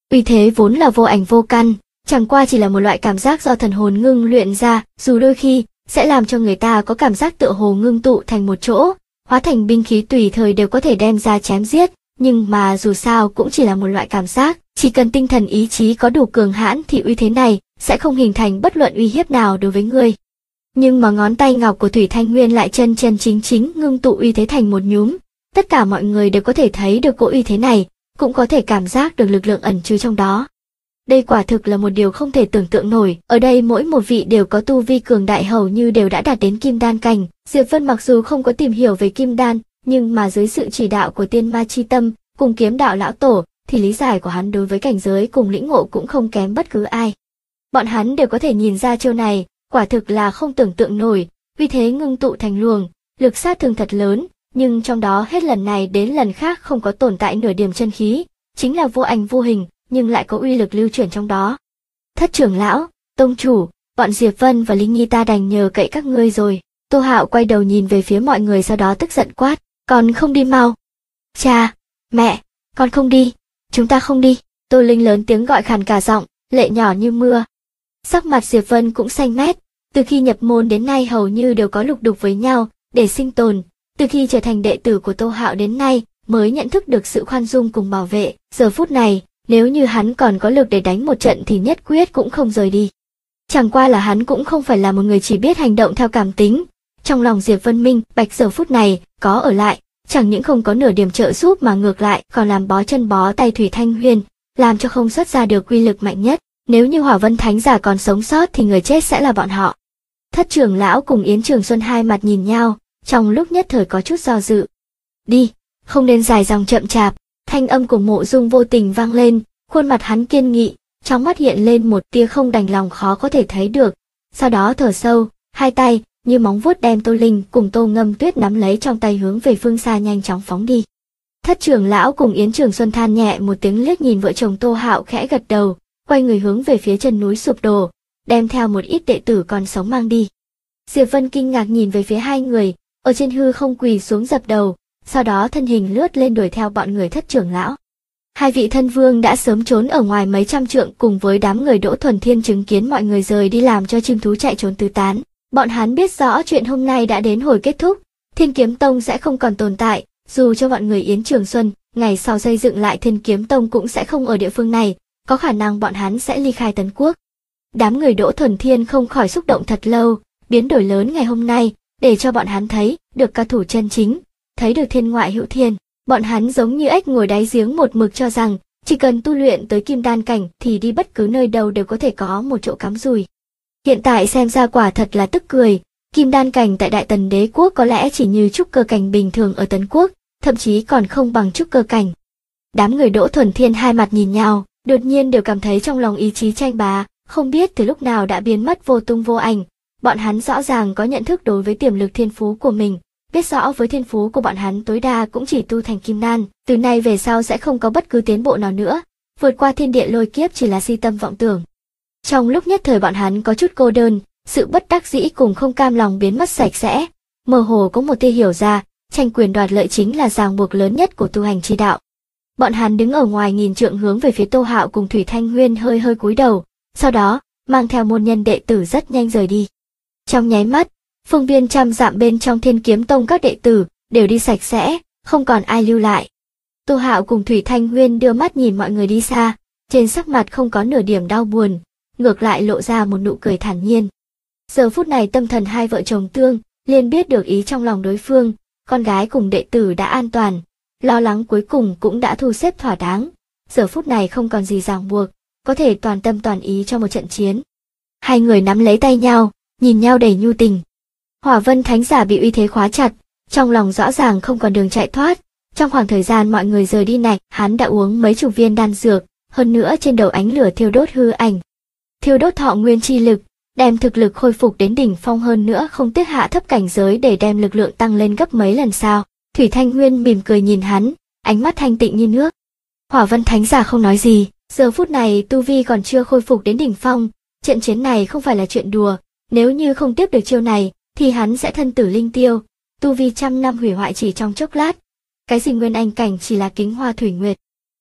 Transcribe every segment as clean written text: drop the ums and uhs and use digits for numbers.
Uy thế vốn là vô ảnh vô căn, chẳng qua chỉ là một loại cảm giác do thần hồn ngưng luyện ra, dù đôi khi sẽ làm cho người ta có cảm giác tựa hồ ngưng tụ thành một chỗ, hóa thành binh khí tùy thời đều có thể đem ra chém giết, nhưng mà dù sao cũng chỉ là một loại cảm giác, chỉ cần tinh thần ý chí có đủ cường hãn thì uy thế này sẽ không hình thành bất luận uy hiếp nào đối với ngươi. Nhưng mà ngón tay ngọc của Thủy Thanh Nguyên lại chân chân chính chính ngưng tụ uy thế thành một nhúm, tất cả mọi người đều có thể thấy được cỗ uy thế này, cũng có thể cảm giác được lực lượng ẩn chứa trong đó. Đây quả thực là một điều không thể tưởng tượng nổi, ở đây mỗi một vị đều có tu vi cường đại hầu như đều đã đạt đến kim đan cảnh. Diệp Vân mặc dù không có tìm hiểu về kim đan, nhưng mà dưới sự chỉ đạo của tiên ma chi tâm, cùng kiếm đạo lão tổ, thì lý giải của hắn đối với cảnh giới cùng lĩnh ngộ cũng không kém bất cứ ai. Bọn hắn đều có thể nhìn ra chiêu này, quả thực là không tưởng tượng nổi, uy thế ngưng tụ thành luồng, lực sát thương thật lớn, nhưng trong đó hết lần này đến lần khác không có tồn tại nửa điểm chân khí, chính là vô ảnh vô hình, nhưng lại có uy lực lưu chuyển trong đó. Thất trưởng lão, tông chủ, bọn Diệp Vân và Linh Nhi ta đành nhờ cậy các ngươi rồi. Tô Hạo quay đầu nhìn về phía mọi người sau đó tức giận quát, còn không đi mau. Cha, mẹ, con không đi, chúng ta không đi. Tô Linh lớn tiếng gọi khàn cả giọng, lệ nhỏ như mưa. Sắc mặt Diệp Vân cũng xanh mét, từ khi nhập môn đến nay hầu như đều có lục đục với nhau, để sinh tồn. Từ khi trở thành đệ tử của Tô Hạo đến nay, mới nhận thức được sự khoan dung cùng bảo vệ. Giờ phút này, nếu như hắn còn có lực để đánh một trận thì nhất quyết cũng không rời đi. Chẳng qua là hắn cũng không phải là một người chỉ biết hành động theo cảm tính. Trong lòng Diệp Vân minh bạch giờ phút này, có ở lại, chẳng những không có nửa điểm trợ giúp mà ngược lại còn làm bó chân bó tay Thủy Thanh Huyền, làm cho không xuất ra được uy lực mạnh nhất. Nếu như Hỏa Vân Thánh Giả còn sống sót thì người chết sẽ là bọn họ. Thất trưởng lão cùng Yến Trường Xuân hai mặt nhìn nhau, trong lúc nhất thời có chút do dự. Đi, không nên dài dòng chậm chạp. Thanh âm của Mộ Dung vô tình vang lên, khuôn mặt hắn kiên nghị, trong mắt hiện lên một tia không đành lòng khó có thể thấy được. Sau đó thở sâu, hai tay như móng vuốt đem Tô Linh cùng Tô Ngâm Tuyết nắm lấy trong tay hướng về phương xa nhanh chóng phóng đi. Thất trưởng lão cùng Yến Trường Xuân than nhẹ một tiếng liếc nhìn vợ chồng Tô Hạo khẽ gật đầu, quay người hướng về phía chân núi sụp đổ, đem theo một ít đệ tử còn sống mang đi. Diệp Vân kinh ngạc nhìn về phía hai người, ở trên hư không quỳ xuống dập đầu, sau đó thân hình lướt lên đuổi theo bọn người thất trưởng lão. Hai vị thân vương đã sớm trốn ở ngoài mấy trăm trượng cùng với đám người Đỗ Thuần Thiên chứng kiến mọi người rời đi làm cho chim thú chạy trốn tứ tán. Bọn hắn biết rõ chuyện hôm nay đã đến hồi kết thúc, Thiên Kiếm Tông sẽ không còn tồn tại, dù cho bọn người Yến Trường Xuân, ngày sau xây dựng lại Thiên Kiếm Tông cũng sẽ không ở địa phương này, có khả năng bọn hắn sẽ ly khai Tấn Quốc. Đám người Đỗ Thuần Thiên không khỏi xúc động thật lâu, biến đổi lớn ngày hôm nay, để cho bọn hắn thấy được cao thủ chân chính, thấy được thiên ngoại hữu thiên. Bọn hắn giống như ếch ngồi đáy giếng một mực cho rằng, chỉ cần tu luyện tới kim đan cảnh thì đi bất cứ nơi đâu đều có thể có một chỗ cắm rùi. Hiện tại xem ra quả thật là tức cười, kim đan cảnh tại Đại Tần Đế Quốc có lẽ chỉ như trúc cơ cảnh bình thường ở Tấn Quốc, thậm chí còn không bằng trúc cơ cảnh. Đám người Đỗ Thuần Thiên hai mặt nhìn nhau, đột nhiên đều cảm thấy trong lòng ý chí tranh bá, không biết từ lúc nào đã biến mất vô tung vô ảnh. Bọn hắn rõ ràng có nhận thức đối với tiềm lực thiên phú của mình, biết rõ với thiên phú của bọn hắn tối đa cũng chỉ tu thành kim đan, từ nay về sau sẽ không có bất cứ tiến bộ nào nữa, vượt qua thiên địa lôi kiếp chỉ là si tâm vọng tưởng. Trong lúc nhất thời bọn hắn có chút cô đơn, sự bất đắc dĩ cùng không cam lòng biến mất sạch sẽ, mơ hồ có một tia hiểu ra, tranh quyền đoạt lợi chính là ràng buộc lớn nhất của tu hành chi đạo. Bọn hắn đứng ở ngoài nghìn trượng hướng về phía Tô Hạo cùng Thủy Thanh Nguyên hơi hơi cúi đầu, sau đó mang theo môn nhân đệ tử rất nhanh rời đi. Trong nháy mắt, phương viên trăm dặm bên trong Thiên Kiếm Tông các đệ tử đều đi sạch sẽ, không còn ai lưu lại. Tô Hạo cùng Thủy Thanh Nguyên đưa mắt nhìn mọi người đi xa, trên sắc mặt không có nửa điểm đau buồn, ngược lại lộ ra một nụ cười thản nhiên. Giờ phút này tâm thần hai vợ chồng Tương liền biết được ý trong lòng đối phương, con gái cùng đệ tử đã an toàn, lo lắng cuối cùng cũng đã thu xếp thỏa đáng. Giờ phút này không còn gì ràng buộc, có thể toàn tâm toàn ý cho một trận chiến. Hai người nắm lấy tay nhau, nhìn nhau đầy nhu tình. Hỏa Vân Thánh Giả bị uy thế khóa chặt, trong lòng rõ ràng không còn đường chạy thoát. Trong khoảng thời gian mọi người rời đi này, hắn đã uống mấy chục viên đan dược, hơn nữa trên đầu ánh lửa thiêu đốt hư ảnh. Thiêu đốt thọ nguyên chi lực, đem thực lực khôi phục đến đỉnh phong, hơn nữa không tiếc hạ thấp cảnh giới để đem lực lượng tăng lên gấp mấy lần sao. Thủy Thanh Nguyên mỉm cười nhìn hắn, ánh mắt thanh tịnh như nước. Hỏa Vân Thánh Giả không nói gì, giờ phút này tu vi còn chưa khôi phục đến đỉnh phong, trận chiến này không phải là chuyện đùa, nếu như không tiếp được chiêu này, thì hắn sẽ thân tử linh tiêu, tu vi trăm năm hủy hoại chỉ trong chốc lát. Cái gì nguyên anh cảnh chỉ là kính hoa thủy nguyệt.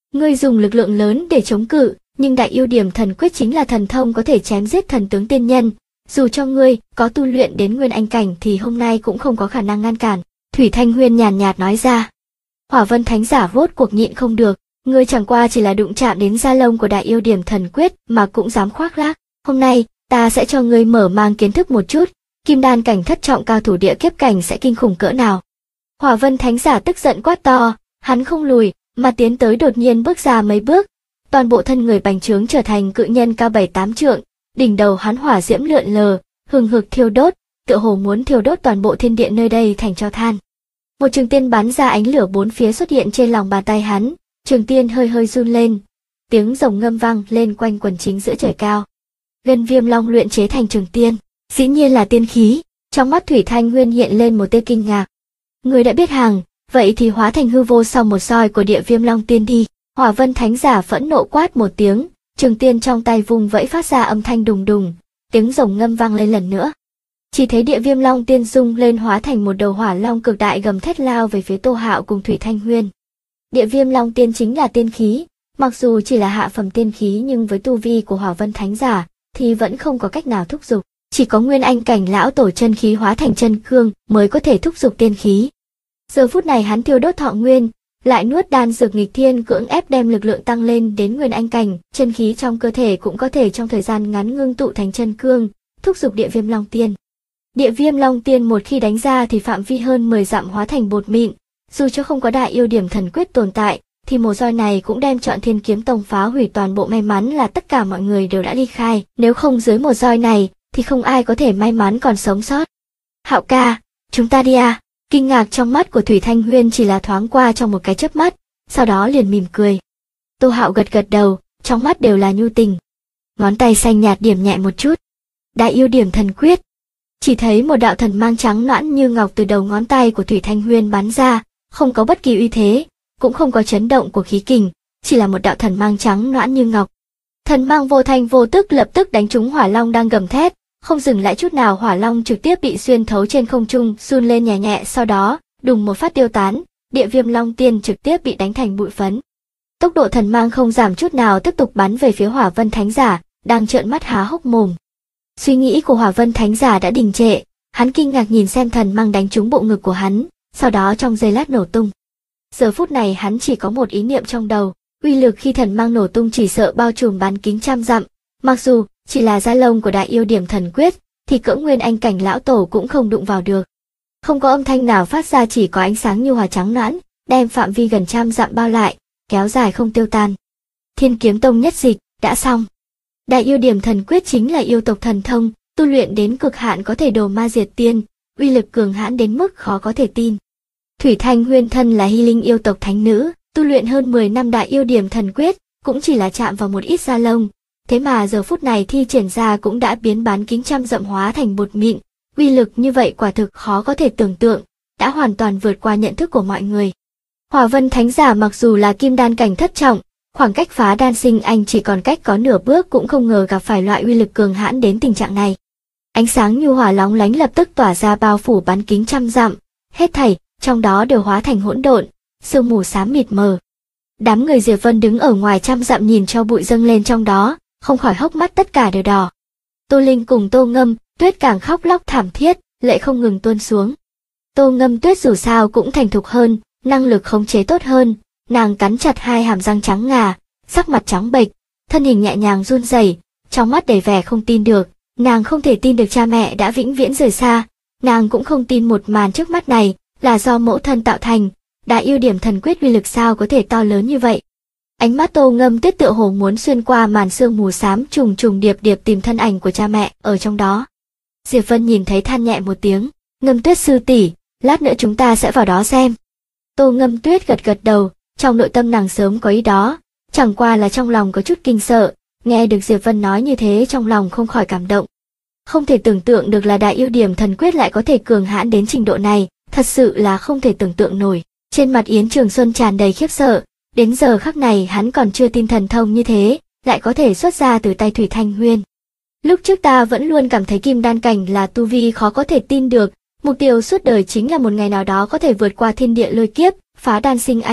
Ngươi dùng lực lượng lớn để chống cự, nhưng đại yêu điểm thần quyết chính là thần thông có thể chém giết thần tướng tiên nhân. Dù cho ngươi có tu luyện đến nguyên anh cảnh thì hôm nay cũng không có khả năng ngăn cản. Thủy Thanh Huyên nhàn nhạt nói ra. Hỏa Vân Thánh Giả rốt cuộc nhịn không được, ngươi chẳng qua chỉ là đụng chạm đến da lông của đại yêu điểm thần quyết mà cũng dám khoác lác. Hôm nay, ta sẽ cho ngươi mở mang kiến thức một chút, kim đan cảnh thất trọng cao thủ địa kiếp cảnh sẽ kinh khủng cỡ nào. Hỏa Vân Thánh Giả tức giận quát to, hắn không lùi, mà tiến tới đột nhiên bước ra mấy bước, toàn bộ thân người bành trướng trở thành cự nhân cao 7-8 trượng, đỉnh đầu hắn hỏa diễm lượn lờ, hừng hực thiêu đốt, tựa hồ muốn thiêu đốt toàn bộ thiên địa nơi đây thành tro than. Một trường tiên bắn ra ánh lửa bốn phía xuất hiện trên lòng bàn tay hắn, trường tiên hơi hơi run lên, tiếng rồng ngâm vang lên quanh quần chính giữa trời cao. Ngân Viêm Long luyện chế thành trường tiên, dĩ nhiên là tiên khí. Trong mắt Thủy Thanh Nguyên hiện lên một tia kinh ngạc. Người đã biết hàng, vậy thì hóa thành hư vô sau một soi của địa Viêm Long tiên đi. Hỏa Vân Thánh Giả phẫn nộ quát một tiếng, trường tiên trong tay vùng vẫy phát ra âm thanh đùng đùng, tiếng rồng ngâm vang lên lần nữa. Chỉ thấy địa Viêm Long tiên rung lên hóa thành một đầu hỏa long cực đại gầm thét lao về phía Tô Hạo cùng Thủy Thanh Huyên. Địa Viêm Long tiên chính là tiên khí, mặc dù chỉ là hạ phẩm tiên khí nhưng với tu vi của Hỏa Vân Thánh Giả thì vẫn không có cách nào thúc giục, chỉ có nguyên anh cảnh lão tổ chân khí hóa thành chân cương mới có thể thúc giục tiên khí. Giờ phút này hắn thiêu đốt thọ nguyên, lại nuốt đan dược nghịch thiên cưỡng ép đem lực lượng tăng lên đến nguyên anh cảnh, chân khí trong cơ thể cũng có thể trong thời gian ngắn ngưng tụ thành chân cương, thúc giục địa Viêm Long tiên. Địa Viêm Long tiên một khi đánh ra thì phạm vi hơn 10 dặm hóa thành bột mịn, dù cho không có đại yêu điểm thần quyết tồn tại, thì một roi này cũng đem Trọn Thiên Kiếm Tông phá hủy toàn bộ. May mắn là tất cả mọi người đều đã ly khai, nếu không dưới một roi này thì không ai có thể may mắn còn sống sót. Hạo ca, chúng ta đi à? Kinh ngạc trong mắt của Thủy Thanh Huyên chỉ là thoáng qua trong một cái chớp mắt, sau đó liền mỉm cười. Tô Hạo gật gật đầu, trong mắt đều là nhu tình. Ngón tay xanh nhạt điểm nhẹ một chút. Đại yêu điểm thần quyết. Chỉ thấy một đạo thần mang trắng nõn như ngọc từ đầu ngón tay của Thủy Thanh Huyên bắn ra, không có bất kỳ uy thế, cũng không có chấn động của khí kình, chỉ là một đạo thần mang trắng nõn như ngọc. Thần mang vô thanh vô tức lập tức đánh trúng hỏa long đang gầm thét, không dừng lại chút nào, hỏa long trực tiếp bị xuyên thấu trên không trung, run lên nhẹ nhẹ, sau đó đùng một phát tiêu tán, địa Viêm Long tiên trực tiếp bị đánh thành bụi phấn. Tốc độ thần mang không giảm chút nào, tiếp tục bắn về phía Hỏa Vân Thánh Giả, đang trợn mắt há hốc mồm. Suy nghĩ của Hỏa Vân Thánh Giả đã đình trệ, hắn kinh ngạc nhìn xem thần mang đánh trúng bộ ngực của hắn, sau đó trong giây lát nổ tung. Giờ phút này hắn chỉ có một ý niệm trong đầu, uy lực khi thần mang nổ tung chỉ sợ bao trùm bán kính trăm dặm, mặc dù chỉ là da lông của đại yêu điểm thần quyết, thì cỡ nguyên anh cảnh lão tổ cũng không đụng vào được. Không có âm thanh nào phát ra, chỉ có ánh sáng nhu hòa trắng nõn, đem phạm vi gần trăm dặm bao lại, kéo dài không tiêu tan. Thiên Kiếm Tông nhất dịch, đã xong. Đại yêu điểm thần quyết chính là yêu tộc thần thông, tu luyện đến cực hạn có thể đồ ma diệt tiên, uy lực cường hãn đến mức khó có thể tin. Thủy Thanh Huyên thân là hy linh yêu tộc thánh nữ, tu luyện hơn 10 năm đại yêu điểm thần quyết, cũng chỉ là chạm vào một ít da lông, thế mà giờ phút này thi triển ra cũng đã biến bán kính trăm dặm hóa thành bột mịn, uy lực như vậy quả thực khó có thể tưởng tượng, đã hoàn toàn vượt qua nhận thức của mọi người. Hỏa Vân Thánh Giả mặc dù là kim đan cảnh thất trọng, khoảng cách phá đan sinh anh chỉ còn cách có nửa bước, cũng không ngờ gặp phải loại uy lực cường hãn đến tình trạng này. Ánh sáng nhu hòa lóng lánh lập tức tỏa ra bao phủ bán kính trăm dặm, hết thảy trong đó đều hóa thành hỗn độn, sương mù xám mịt mờ. Đám người Diệp Vân đứng ở ngoài trăm dặm nhìn cho bụi dâng lên trong đó, không khỏi hốc mắt tất cả đều đỏ. Tô Linh cùng Tô Ngâm Tuyết càng khóc lóc thảm thiết, lệ không ngừng tuôn xuống. Tô Ngâm Tuyết dù sao cũng thành thục hơn, năng lực khống chế tốt hơn, nàng cắn chặt hai hàm răng trắng ngà, sắc mặt trắng bệch, thân hình nhẹ nhàng run rẩy, trong mắt đầy vẻ không tin được. Nàng không thể tin được cha mẹ đã vĩnh viễn rời xa, nàng cũng không tin một màn trước mắt này là do mẫu thân tạo thành, đại yêu điểm thần quyết uy lực sao có thể to lớn như vậy. Ánh mắt Tô Ngâm Tuyết tựa hồ muốn xuyên qua màn sương mù xám, trùng trùng điệp điệp tìm thân ảnh của cha mẹ ở trong đó. Diệp Vân nhìn thấy than nhẹ một tiếng, Ngâm Tuyết sư tỷ, lát nữa chúng ta sẽ vào đó xem. Tô Ngâm Tuyết gật gật đầu, trong nội tâm nàng sớm có ý đó, chẳng qua là trong lòng có chút kinh sợ, nghe được Diệp Vân nói như thế trong lòng không khỏi cảm động. Không thể tưởng tượng được là đại yêu điểm thần quyết lại có thể cường hãn đến trình độ này, thật sự là không thể tưởng tượng nổi. Trên mặt Yến Trường Xuân tràn đầy khiếp sợ, đến giờ khắc này hắn còn chưa tin thần thông như thế lại có thể xuất ra từ tay Thủy Thanh Huyên. Lúc trước ta vẫn luôn cảm thấy kim đan cảnh là tu vi khó có thể tin được, mục tiêu suốt đời chính là một ngày nào đó có thể vượt qua thiên địa lôi kiếp, phá đan sinh anh.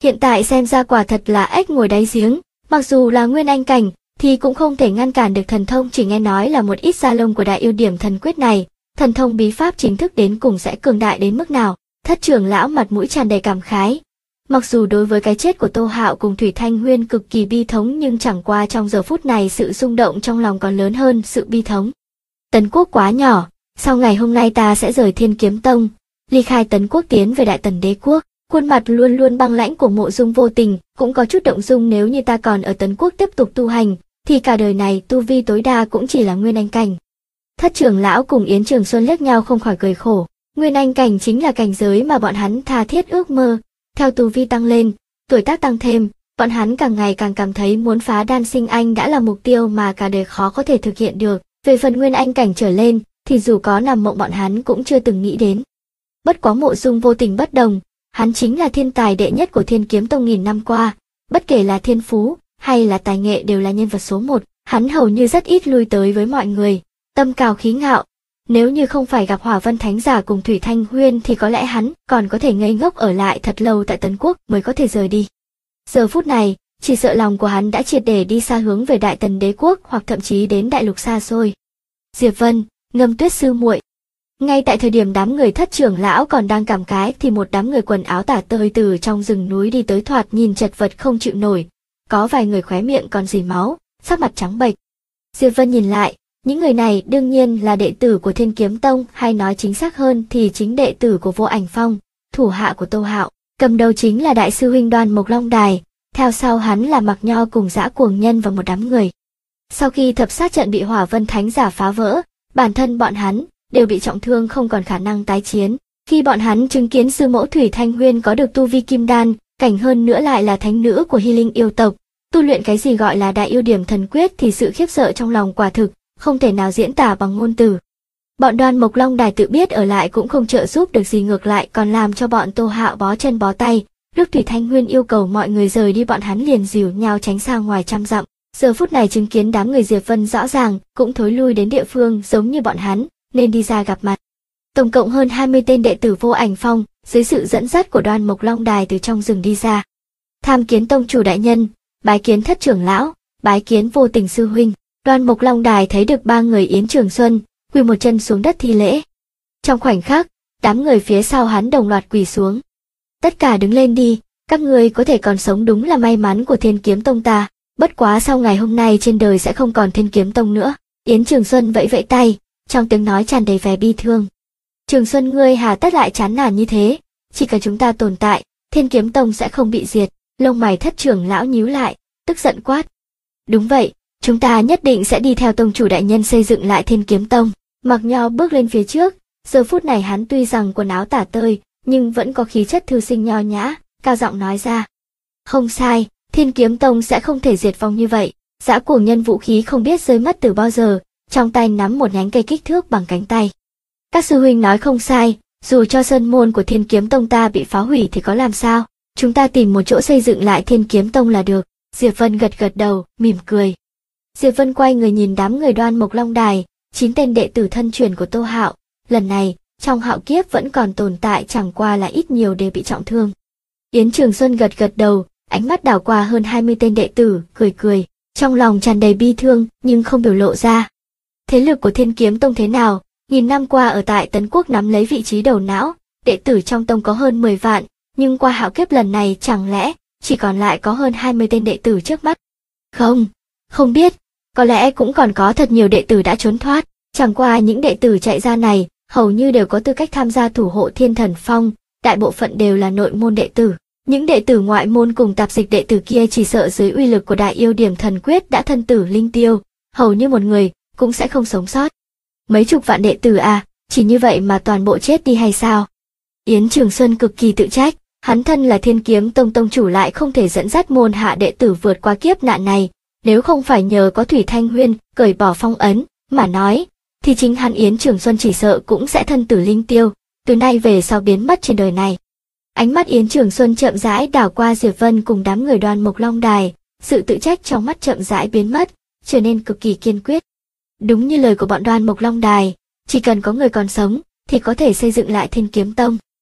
Hiện tại xem ra quả thật là ếch ngồi đáy giếng, mặc dù là nguyên anh cảnh, thì cũng không thể ngăn cản được thần thông. Chỉ nghe nói là một ít da lông của đại yêu điểm thần quyết này, thần thông bí pháp chính thức đến cùng sẽ cường đại đến mức nào. Thất trưởng lão mặt mũi tràn đầy cảm khái. Mặc dù đối với cái chết của Tô Hạo cùng Thủy Thanh Huyên cực kỳ bi thống, nhưng chẳng qua trong giờ phút này sự rung động trong lòng còn lớn hơn sự bi thống. Tấn Quốc quá nhỏ, sau ngày hôm nay ta sẽ rời Thiên Kiếm Tông, ly khai Tấn Quốc tiến về Đại Tần Đế Quốc. Khuôn mặt luôn luôn băng lãnh của Mộ Dung Vô Tình cũng có chút động dung. Nếu như ta còn ở Tấn Quốc tiếp tục tu hành, thì cả đời này tu vi tối đa cũng chỉ là nguyên anh cảnh. Thất trưởng lão cùng Yến Trường Xuân liếc nhau không khỏi cười khổ. Nguyên anh cảnh chính là cảnh giới mà bọn hắn tha thiết ước mơ. Theo tu vi tăng lên, tuổi tác tăng thêm, bọn hắn càng ngày càng cảm thấy muốn phá đan sinh anh đã là mục tiêu mà cả đời khó có thể thực hiện được. Về phần nguyên anh cảnh trở lên, thì dù có nằm mộng bọn hắn cũng chưa từng nghĩ đến. Bất quá Mộ Dung Vô Tình bất đồng, hắn chính là thiên tài đệ nhất của Thiên Kiếm Tông nghìn năm qua, bất kể là thiên phú hay là tài nghệ đều là nhân vật số một. Hắn hầu như rất ít lui tới với mọi người, tâm cao khí ngạo. Nếu như không phải gặp Hỏa Vân Thánh Giả cùng Thủy Thanh Huyên thì có lẽ hắn còn có thể ngây ngốc ở lại thật lâu tại Tấn Quốc mới có thể rời đi. Giờ phút này, chỉ sợ lòng của hắn đã triệt để đi xa hướng về Đại Tần Đế Quốc hoặc thậm chí đến đại lục xa xôi. Diệp Vân, Ngâm Tuyết sư muội. Ngay tại thời điểm đám người thất trưởng lão còn đang cảm khái thì một đám người quần áo tả tơi từ trong rừng núi đi tới, thoạt nhìn chật vật không chịu nổi. Có vài người khóe miệng còn rỉ máu, sắc mặt trắng bệch. Diệp Vân nhìn lại, những người này đương nhiên là đệ tử của Thiên Kiếm Tông, hay nói chính xác hơn thì chính đệ tử của Vô Ảnh Phong, thủ hạ của Tô Hạo. Cầm đầu chính là đại sư huynh Đoan Mộc Long Đài, theo sau hắn là Mạc Nho cùng Dã Cuồng Nhân và một đám người. Sau khi thập sát trận bị Hỏa Vân Thánh Giả phá vỡ, bản thân bọn hắn đều bị trọng thương không còn khả năng tái chiến. Khi bọn hắn chứng kiến sư mẫu Thủy Thanh Huyên có được tu vi kim đan, cảnh hơn nữa lại là thánh nữ của Hy Linh yêu tộc, tu luyện cái gì gọi là đại yêu điểm thần quyết, thì sự khiếp sợ trong lòng quả thực không thể nào diễn tả bằng ngôn từ. Bọn Đoan Mộc Long Đài tự biết ở lại cũng không trợ giúp được gì, ngược lại còn làm cho bọn Tô Hạo bó chân bó tay. Lúc Thủy Thanh Huyên yêu cầu mọi người rời đi, bọn hắn liền dìu nhau tránh sang ngoài trăm dặm. Giờ phút này chứng kiến đám người Diệp Vân rõ ràng cũng thối lui đến địa phương giống như bọn hắn, nên đi ra gặp mặt. Tổng cộng hơn 20 tên đệ tử Vô Ảnh Phong, dưới sự dẫn dắt của Đoan Mộc Long Đài từ trong rừng đi ra. Tham kiến tông chủ đại nhân, bái kiến thất trưởng lão, bái kiến Vô Tình sư huynh. Đoan Mộc Long Đài thấy được ba người Yến Trường Xuân, quỳ một chân xuống đất thi lễ. Trong khoảnh khắc, đám người phía sau hắn đồng loạt quỳ xuống. Tất cả đứng lên đi, các ngươi có thể còn sống đúng là may mắn của Thiên Kiếm Tông ta, bất quá sau ngày hôm nay trên đời sẽ không còn Thiên Kiếm Tông nữa. Yến Trường Xuân vẫy vẫy tay, trong tiếng nói tràn đầy vẻ bi thương. Trường Xuân, ngươi hà tất lại chán nản như thế, chỉ cần chúng ta tồn tại, Thiên Kiếm Tông sẽ không bị diệt. Lông mày thất trưởng lão nhíu lại, tức giận quát. Đúng vậy, chúng ta nhất định sẽ đi theo tông chủ đại nhân xây dựng lại Thiên Kiếm Tông. Mạc Nho bước lên phía trước, giờ phút này hắn tuy rằng quần áo tả tơi, nhưng vẫn có khí chất thư sinh nho nhã, cao giọng nói ra. Không sai, Thiên Kiếm Tông sẽ không thể diệt vong như vậy. Dã Cuồng Nhân vũ khí không biết rơi mất từ bao giờ, trong tay nắm một nhánh cây kích thước bằng cánh tay. Các sư huynh nói không sai, dù cho sơn môn của Thiên Kiếm Tông ta bị phá hủy thì có làm sao, chúng ta tìm một chỗ xây dựng lại Thiên Kiếm Tông là được. Diệp Vân gật gật đầu, mỉm cười. Diệp Vân quay người nhìn đám người Đoan Mộc Long Đài, 9 tên đệ tử thân truyền của Tô Hạo, lần này, trong hạo kiếp vẫn còn tồn tại, chẳng qua là ít nhiều đều bị trọng thương. Yến Trường Xuân gật gật đầu, ánh mắt đảo qua hơn 20 tên đệ tử, cười cười, trong lòng tràn đầy bi thương nhưng không biểu lộ ra. Thế lực của Thiên Kiếm Tông thế nào? Nghìn năm qua ở tại Tấn Quốc nắm lấy vị trí đầu não, đệ tử trong tông có hơn 10 vạn, nhưng qua hạo kiếp lần này chẳng lẽ chỉ còn lại có hơn 20 tên đệ tử trước mắt? Không biết, có lẽ cũng còn có thật nhiều đệ tử đã trốn thoát, chẳng qua những đệ tử chạy ra này hầu như đều có tư cách tham gia thủ hộ Thiên Thần Phong, đại bộ phận đều là nội môn đệ tử. Những đệ tử ngoại môn cùng tạp dịch đệ tử kia chỉ sợ dưới uy lực của đại yêu điểm thần quyết đã thân tử linh tiêu, hầu như một người cũng sẽ không sống sót. Mấy chục vạn đệ tử à, chỉ như vậy mà toàn bộ chết đi hay sao? Yến Trường Xuân cực kỳ tự trách, hắn thân là Thiên Kiếm Tông tông chủ lại không thể dẫn dắt môn hạ đệ tử vượt qua kiếp nạn này, nếu không phải nhờ có Thủy Thanh Huyên cởi bỏ phong ấn mà nói, thì chính hắn Yến Trường Xuân chỉ sợ cũng sẽ thân tử linh tiêu, từ nay về sau biến mất trên đời này. Ánh mắt Yến Trường Xuân chậm rãi đảo qua Diệp Vân cùng đám người Đoan Mộc Long Đài, sự tự trách trong mắt chậm rãi biến mất, trở nên cực kỳ kiên quyết. Đúng như lời của bọn Đoan Mộc Long Đài, chỉ cần có người còn sống thì có thể xây dựng lại Thiên Kiếm Tông.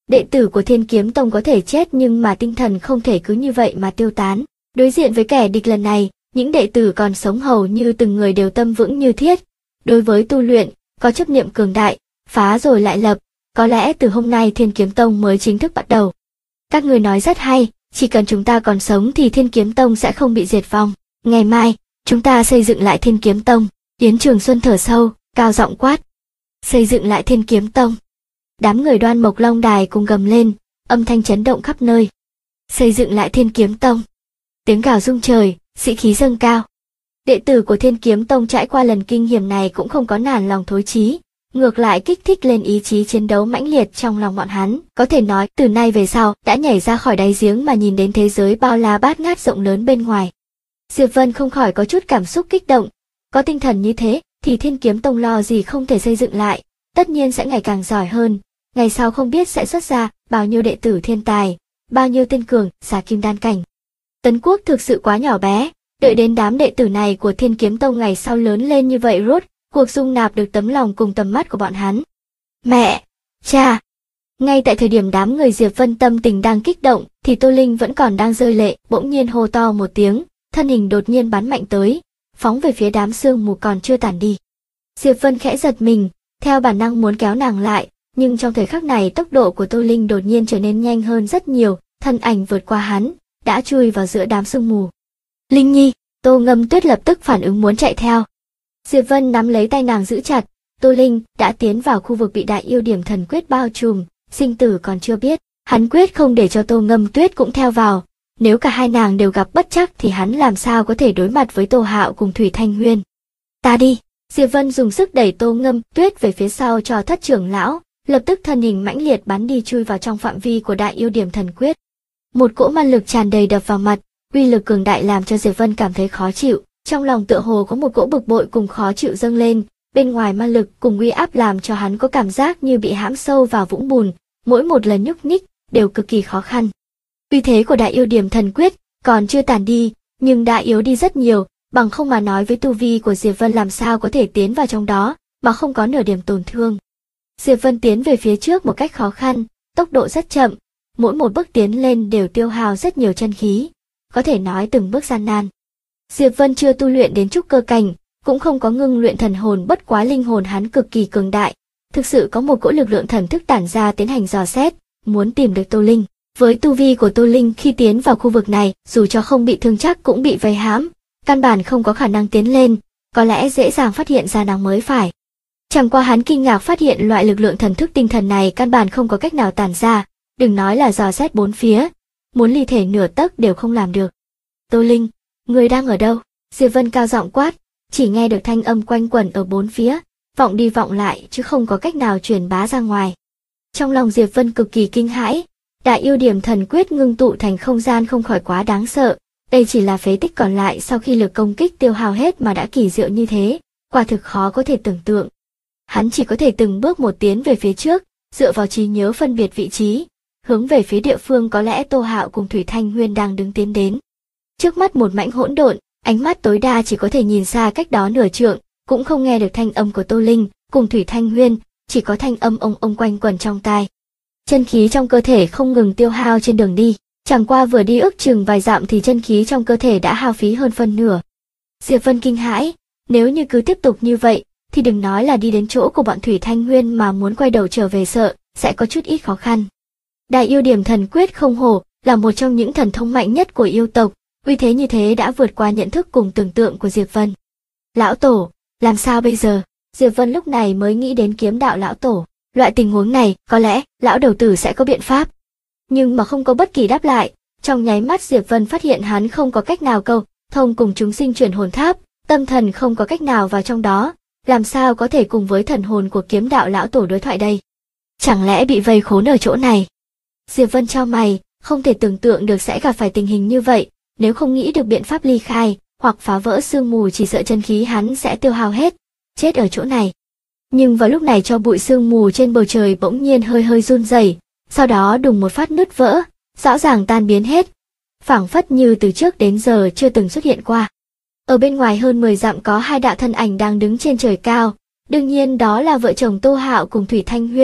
Đệ tử của Thiên Kiếm Tông có thể chết nhưng mà tinh thần không thể cứ như vậy mà tiêu tán. Đối diện với kẻ địch lần này, những đệ tử còn sống hầu như từng người đều tâm vững như thiết. Đối với tu luyện, có chấp niệm cường đại, phá rồi lại lập, có lẽ từ hôm nay Thiên Kiếm Tông mới chính thức bắt đầu. Các người nói rất hay, chỉ cần chúng ta còn sống thì Thiên Kiếm Tông sẽ không bị diệt vong. Ngày mai, chúng ta xây dựng lại Thiên Kiếm Tông. Yến Trường Xuân thở sâu, cao giọng quát. Xây dựng lại Thiên Kiếm Tông. Đám người Đoan Mộc Long Đài cùng gầm lên, âm thanh chấn động khắp nơi. Xây dựng lại Thiên Kiếm Tông. Tiếng gào rung trời, sĩ khí dâng cao. Đệ tử của Thiên Kiếm Tông trải qua lần kinh hiểm này cũng không có nản lòng thối chí, ngược lại kích thích lên ý chí chiến đấu mãnh liệt trong lòng bọn hắn. Có thể nói, từ nay về sau, đã nhảy ra khỏi đáy giếng mà nhìn đến thế giới bao la bát ngát rộng lớn bên ngoài. Diệp Vân không khỏi có chút cảm xúc kích động. Có tinh thần như thế, thì Thiên Kiếm Tông lo gì không thể xây dựng lại, tất nhiên sẽ ngày càng giỏi hơn. Ngày sau không biết sẽ xuất ra bao nhiêu đệ tử thiên tài, bao nhiêu tên cường, giả kim đan cảnh. Tấn Quốc thực sự quá nhỏ bé, đợi đến đám đệ tử này của Thiên Kiếm Tông ngày sau lớn lên như vậy rốt cuộc dung nạp được tấm lòng cùng tầm mắt của bọn hắn. Mẹ! Cha! Ngay tại thời điểm đám người Diệp Vân tâm tình đang kích động, thì Tô Linh vẫn còn đang rơi lệ, bỗng nhiên hô to một tiếng, thân hình đột nhiên bắn mạnh tới, phóng về phía đám sương mù còn chưa tản đi. Diệp Vân khẽ giật mình, theo bản năng muốn kéo nàng lại, nhưng trong thời khắc này tốc độ của Tô Linh đột nhiên trở nên nhanh hơn rất nhiều, thân ảnh vượt qua hắn, đã chui vào giữa đám sương mù. Linh Nhi! Tô Ngâm Tuyết lập tức phản ứng muốn chạy theo. Diệp Vân nắm lấy tay nàng giữ chặt. Tô Linh đã tiến vào khu vực bị Đại Yêu Điểm Thần Quyết bao trùm, sinh tử còn chưa biết, hắn quyết không để cho Tô Ngâm Tuyết cũng theo vào. Nếu cả hai nàng đều gặp bất trắc thì hắn làm sao có thể đối mặt với Tô Hạo cùng Thủy Thanh Huyên. Ta đi! Diệp Vân dùng sức đẩy Tô Ngâm Tuyết về phía sau cho Thất trưởng lão, lập tức thân hình mãnh liệt bắn đi chui vào trong phạm vi của Đại Yêu Điểm Thần Quyết. Một cỗ ma lực tràn đầy đập vào mặt, uy lực cường đại làm cho Diệp Vân cảm thấy khó chịu, trong lòng tựa hồ có một cỗ bực bội cùng khó chịu dâng lên, bên ngoài ma lực cùng uy áp làm cho hắn có cảm giác như bị hãm sâu vào vũng bùn, mỗi một lần nhúc nhích đều cực kỳ khó khăn. Uy thế của Đại Yêu Điểm Thần Quyết còn chưa tàn đi, nhưng đã yếu đi rất nhiều, bằng không mà nói với tu vi của Diệp Vân làm sao có thể tiến vào trong đó mà không có nửa điểm tổn thương. Diệp Vân tiến về phía trước một cách khó khăn, tốc độ rất chậm, mỗi một bước tiến lên đều tiêu hao rất nhiều chân khí, có thể nói từng bước gian nan. Diệp Vân chưa tu luyện đến trúc cơ cảnh, cũng không có ngưng luyện thần hồn, bất quá linh hồn hắn cực kỳ cường đại, thực sự có một cỗ lực lượng thần thức tản ra tiến hành dò xét, muốn tìm được Tô Linh. Với tu vi của Tô Linh khi tiến vào khu vực này, dù cho không bị thương chắc cũng bị vây hãm, căn bản không có khả năng tiến lên, có lẽ dễ dàng phát hiện ra nàng mới phải. Chẳng qua hắn kinh ngạc phát hiện loại lực lượng thần thức tinh thần này căn bản không có cách nào tản ra, đừng nói là dò xét bốn phía, muốn ly thể nửa tấc đều không làm được. Tô Linh, người đang ở đâu? Diệp Vân cao giọng quát, chỉ nghe được thanh âm quanh quẩn ở bốn phía, vọng đi vọng lại chứ không có cách nào truyền bá ra ngoài. Trong lòng Diệp Vân cực kỳ kinh hãi, Đại Yêu Điểm Thần Quyết ngưng tụ thành không gian không khỏi quá đáng sợ, đây chỉ là phế tích còn lại sau khi lực công kích tiêu hao hết mà đã kỳ diệu như thế, quả thực khó có thể tưởng tượng. Hắn chỉ có thể từng bước một tiến về phía trước, dựa vào trí nhớ phân biệt vị trí, hướng về phía địa phương có lẽ Tô Hạo cùng Thủy Thanh Huyên đang đứng tiến đến. Trước mắt một mảnh hỗn độn, ánh mắt tối đa chỉ có thể nhìn xa cách đó nửa trượng, cũng không nghe được thanh âm của Tô Linh cùng Thủy Thanh Huyên, chỉ có thanh âm ông quanh quẩn trong tai. Chân khí trong cơ thể không ngừng tiêu hao trên đường đi, chẳng qua vừa đi ước chừng vài dặm thì chân khí trong cơ thể đã hao phí hơn phân nửa. Diệp Vân kinh hãi, nếu như cứ tiếp tục như vậy, thì đừng nói là đi đến chỗ của bọn Thủy Thanh Huyên mà muốn quay đầu trở về sợ, sẽ có chút ít khó khăn. Đại Yêu Điểm Thần Quyết không hổ là một trong những thần thông mạnh nhất của yêu tộc, uy thế như thế đã vượt qua nhận thức cùng tưởng tượng của Diệp Vân. Lão Tổ, làm sao bây giờ? Diệp Vân lúc này mới nghĩ đến kiếm đạo lão tổ, loại tình huống này, có lẽ lão đầu tử sẽ có biện pháp. Nhưng mà không có bất kỳ đáp lại, trong nháy mắt Diệp Vân phát hiện hắn không có cách nào câu thông cùng chúng sinh chuyển hồn tháp, tâm thần không có cách nào vào trong đó, làm sao có thể cùng với thần hồn của kiếm đạo lão tổ đối thoại đây? Chẳng lẽ bị vây khốn ở chỗ này? Diệp Vân chau mày, không thể tưởng tượng được sẽ gặp phải tình hình như vậy, nếu không nghĩ được biện pháp ly khai, hoặc phá vỡ sương mù chỉ sợ chân khí hắn sẽ tiêu hao hết, chết ở chỗ này. Nhưng vào lúc này cho bụi sương mù trên bầu trời bỗng nhiên hơi hơi run rẩy, sau đó đùng một phát nứt vỡ, rõ ràng tan biến hết, phảng phất như từ trước đến giờ chưa từng xuất hiện qua. Ở bên ngoài hơn 10 dặm có hai đạo thân ảnh đang đứng trên trời cao, đương nhiên đó là vợ chồng Tô Hạo cùng Thủy Thanh Huyên,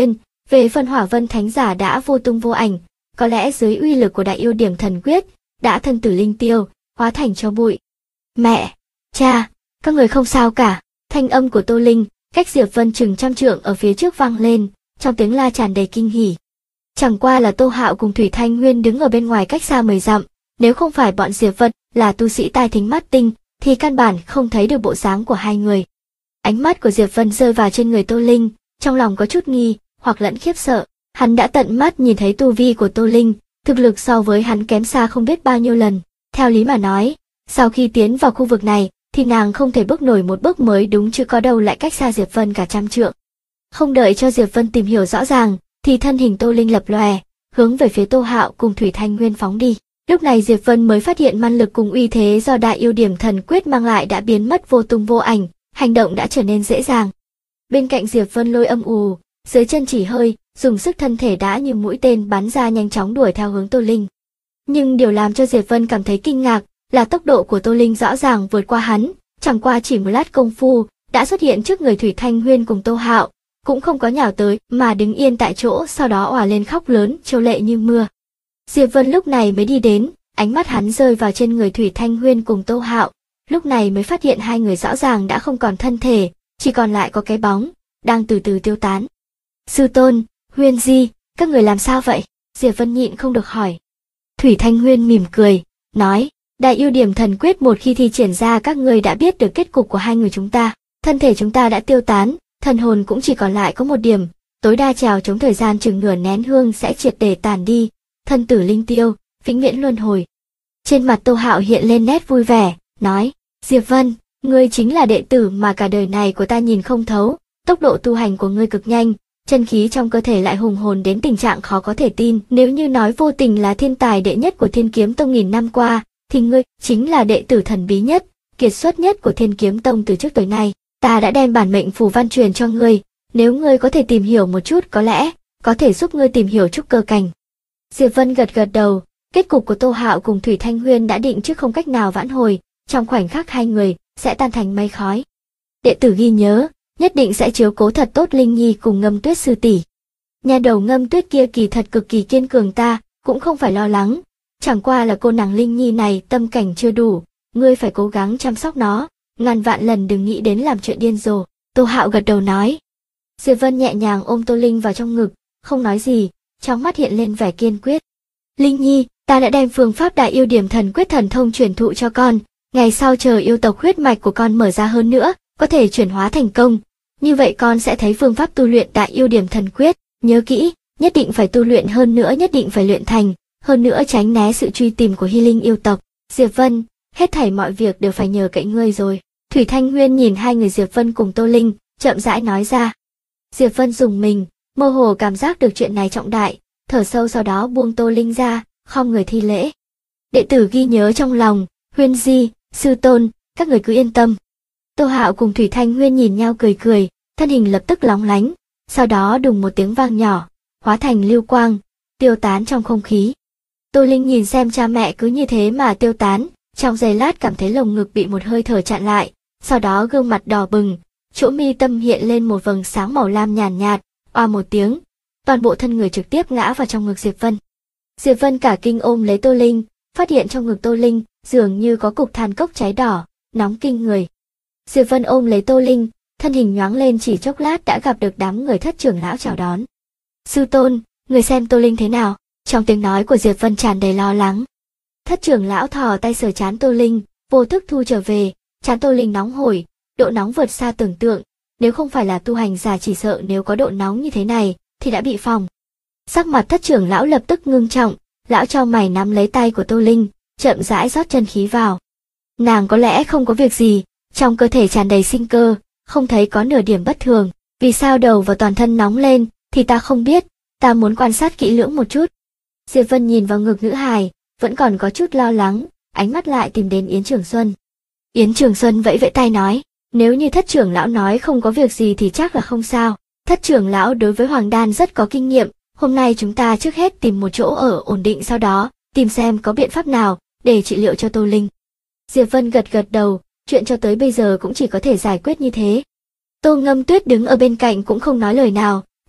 Về phần Hỏa Vân Thánh Giả đã vô tung vô ảnh, có lẽ dưới uy lực của Đại Yêu Điểm Thần Quyết, đã thân tử linh tiêu, hóa thành tro bụi. Mẹ, cha, các người không sao cả. Thanh âm của Tô Linh, cách Diệp Vân chừng trăm trượng ở phía trước vang lên, trong tiếng la tràn đầy kinh hỉ. Chẳng qua là Tô Hạo cùng Thủy Thanh Nguyên đứng ở bên ngoài cách xa 10 dặm, nếu không phải bọn Diệp Vân là tu sĩ tai thính mắt tinh, thì căn bản không thấy được bộ dáng của hai người. Ánh mắt của Diệp Vân rơi vào trên người Tô Linh, trong lòng có chút nghi hoặc lẫn khiếp sợ. Hắn đã tận mắt nhìn thấy tu vi của Tô Linh, thực lực so với hắn kém xa không biết bao nhiêu lần. Theo lý mà nói, sau khi tiến vào khu vực này, thì nàng không thể bước nổi một bước mới đúng, chứ có đâu lại cách xa Diệp Vân cả trăm trượng. Không đợi cho Diệp Vân tìm hiểu rõ ràng, thì thân hình Tô Linh lập lòe, hướng về phía Tô Hạo cùng Thủy Thanh Nguyên phóng đi. Lúc này Diệp Vân mới phát hiện man lực cùng uy thế do Đại Yêu Điểm Thần Quyết mang lại đã biến mất vô tung vô ảnh, hành động đã trở nên dễ dàng. Bên cạnh Diệp Vân lôi âm ù, dưới chân chỉ hơi, dùng sức thân thể đã như mũi tên bắn ra nhanh chóng đuổi theo hướng Tô Linh. Nhưng điều làm cho Diệp Vân cảm thấy kinh ngạc là tốc độ của Tô Linh rõ ràng vượt qua hắn, chẳng qua chỉ một lát công phu, đã xuất hiện trước người Thủy Thanh Nguyên cùng Tô Hạo, cũng không có nhào tới mà đứng yên tại chỗ, sau đó òa lên khóc lớn, trâu lệ như mưa. Diệp Vân lúc này mới đi đến, ánh mắt hắn rơi vào trên người Thủy Thanh Nguyên cùng Tô Hạo, lúc này mới phát hiện hai người rõ ràng đã không còn thân thể, chỉ còn lại có cái bóng, đang từ từ tiêu tán. Sư Tôn, Huyên Di, các người làm sao vậy? Diệp Vân nhịn không được hỏi. Thủy Thanh Nguyên mỉm cười, nói, Đại Yêu Điểm Thần Quyết một khi thi triển ra, các người đã biết được kết cục của hai người chúng ta. Thân thể chúng ta đã tiêu tán, thần hồn cũng chỉ còn lại có một điểm, tối đa trèo chống thời gian chừng nửa nén hương sẽ triệt để tàn đi, thân tử linh tiêu, vĩnh viễn luân hồi. Trên mặt Tô Hạo hiện lên nét vui vẻ, nói, Diệp Vân, ngươi chính là đệ tử mà cả đời này của ta nhìn không thấu, tốc độ tu hành của ngươi cực nhanh, chân khí trong cơ thể lại hùng hồn đến tình trạng khó có thể tin. Nếu như nói Vô Tình là thiên tài đệ nhất của Thiên Kiếm Tông nghìn năm qua, thì ngươi chính là đệ tử thần bí nhất, kiệt xuất nhất của Thiên Kiếm Tông từ trước tới nay. Ta đã đem bản mệnh phù văn truyền cho ngươi, nếu ngươi có thể tìm hiểu một chút có lẽ có thể giúp ngươi tìm hiểu trúc cơ cảnh. Diệp Vân gật gật đầu, kết cục của Tô Hạo cùng Thủy Thanh Nguyên đã định trước, không cách nào vãn hồi, trong khoảnh khắc hai người sẽ tan thành mây khói. Đệ tử ghi nhớ, nhất định sẽ chiếu cố thật tốt Linh Nhi cùng Ngâm Tuyết sư tỷ. Nhà đầu Ngâm Tuyết kia kỳ thật cực kỳ kiên cường, ta cũng không phải lo lắng, chẳng qua là cô nàng Linh Nhi này tâm cảnh chưa đủ, ngươi phải cố gắng chăm sóc nó, ngàn vạn lần đừng nghĩ đến làm chuyện điên rồ. Tô Hạo gật đầu nói. Diệp Vân nhẹ nhàng ôm Tô Linh vào trong ngực, không nói gì, trong mắt hiện lên vẻ kiên quyết. Linh Nhi, ta đã đem phương pháp Đại Yêu Điểm Thần Quyết thần thông truyền thụ cho con, ngày sau chờ yêu tộc huyết mạch của con mở ra hơn nữa, có thể chuyển hóa thành công, như vậy con sẽ thấy phương pháp tu luyện Đại Yêu Điểm Thần Quyết, nhớ kỹ, nhất định phải tu luyện, hơn nữa nhất định phải luyện thành, hơn nữa tránh né sự truy tìm của Hy Linh yêu tộc. Diệp Vân, hết thảy mọi việc đều phải nhờ cậy ngươi rồi. Thủy Thanh Nguyên nhìn hai người Diệp Vân cùng Tô Linh, chậm rãi nói ra. Diệp Vân rùng mình, mơ hồ cảm giác được chuyện này trọng đại, thở sâu, sau đó buông Tô Linh ra, khom người thi lễ. Đệ tử ghi nhớ trong lòng, Huyên Di, sư tôn, các người cứ yên tâm. Tô Hạo cùng Thủy Thanh Nguyên nhìn nhau cười cười, thân hình lập tức lóng lánh, sau đó đùng một tiếng vang nhỏ, hóa thành lưu quang, tiêu tán trong không khí. Tô Linh nhìn xem cha mẹ cứ như thế mà tiêu tán, trong giây lát cảm thấy lồng ngực bị một hơi thở chặn lại, sau đó gương mặt đỏ bừng, chỗ mi tâm hiện lên một vầng sáng màu lam nhàn nhạt, oa một tiếng, toàn bộ thân người trực tiếp ngã vào trong ngực Diệp Vân. Diệp Vân cả kinh ôm lấy Tô Linh, phát hiện trong ngực Tô Linh dường như có cục than cốc cháy đỏ, nóng kinh người. Diệp Vân ôm lấy Tô Linh, thân hình nhoáng lên, chỉ chốc lát đã gặp được đám người Thất trưởng lão chào đón. Sư tôn, người xem Tô Linh thế nào? Trong tiếng nói của Diệp Vân tràn đầy lo lắng. Thất trưởng lão thò tay sờ trán Tô Linh, vô thức thu trở về, trán Tô Linh nóng hổi, độ nóng vượt xa tưởng tượng, nếu không phải là tu hành giả chỉ sợ nếu có độ nóng như thế này thì đã bị phỏng. Sắc mặt Thất trưởng lão lập tức ngưng trọng, lão chau mày nắm lấy tay của Tô Linh, chậm rãi rót chân khí vào. Nàng có lẽ không có việc gì, trong cơ thể tràn đầy sinh cơ, không thấy có nửa điểm bất thường, vì sao đầu và toàn thân nóng lên thì ta không biết, ta muốn quan sát kỹ lưỡng một chút. Diệp Vân nhìn vào ngực nữ hài, vẫn còn có chút lo lắng, ánh mắt lại tìm đến Yến Trường Xuân. Yến Trường Xuân vẫy vẫy tay nói, nếu như Thất trưởng lão nói không có việc gì thì chắc là không sao. Thất trưởng lão đối với Hoàng Đan rất có kinh nghiệm, hôm nay chúng ta trước hết tìm một chỗ ở ổn định, sau đó tìm xem có biện pháp nào để trị liệu cho Tô Linh. Diệp Vân gật gật đầu, chuyện cho tới bây giờ cũng chỉ có thể giải quyết như thế. Tô Ngâm Tuyết đứng ở bên cạnh cũng không nói lời nào,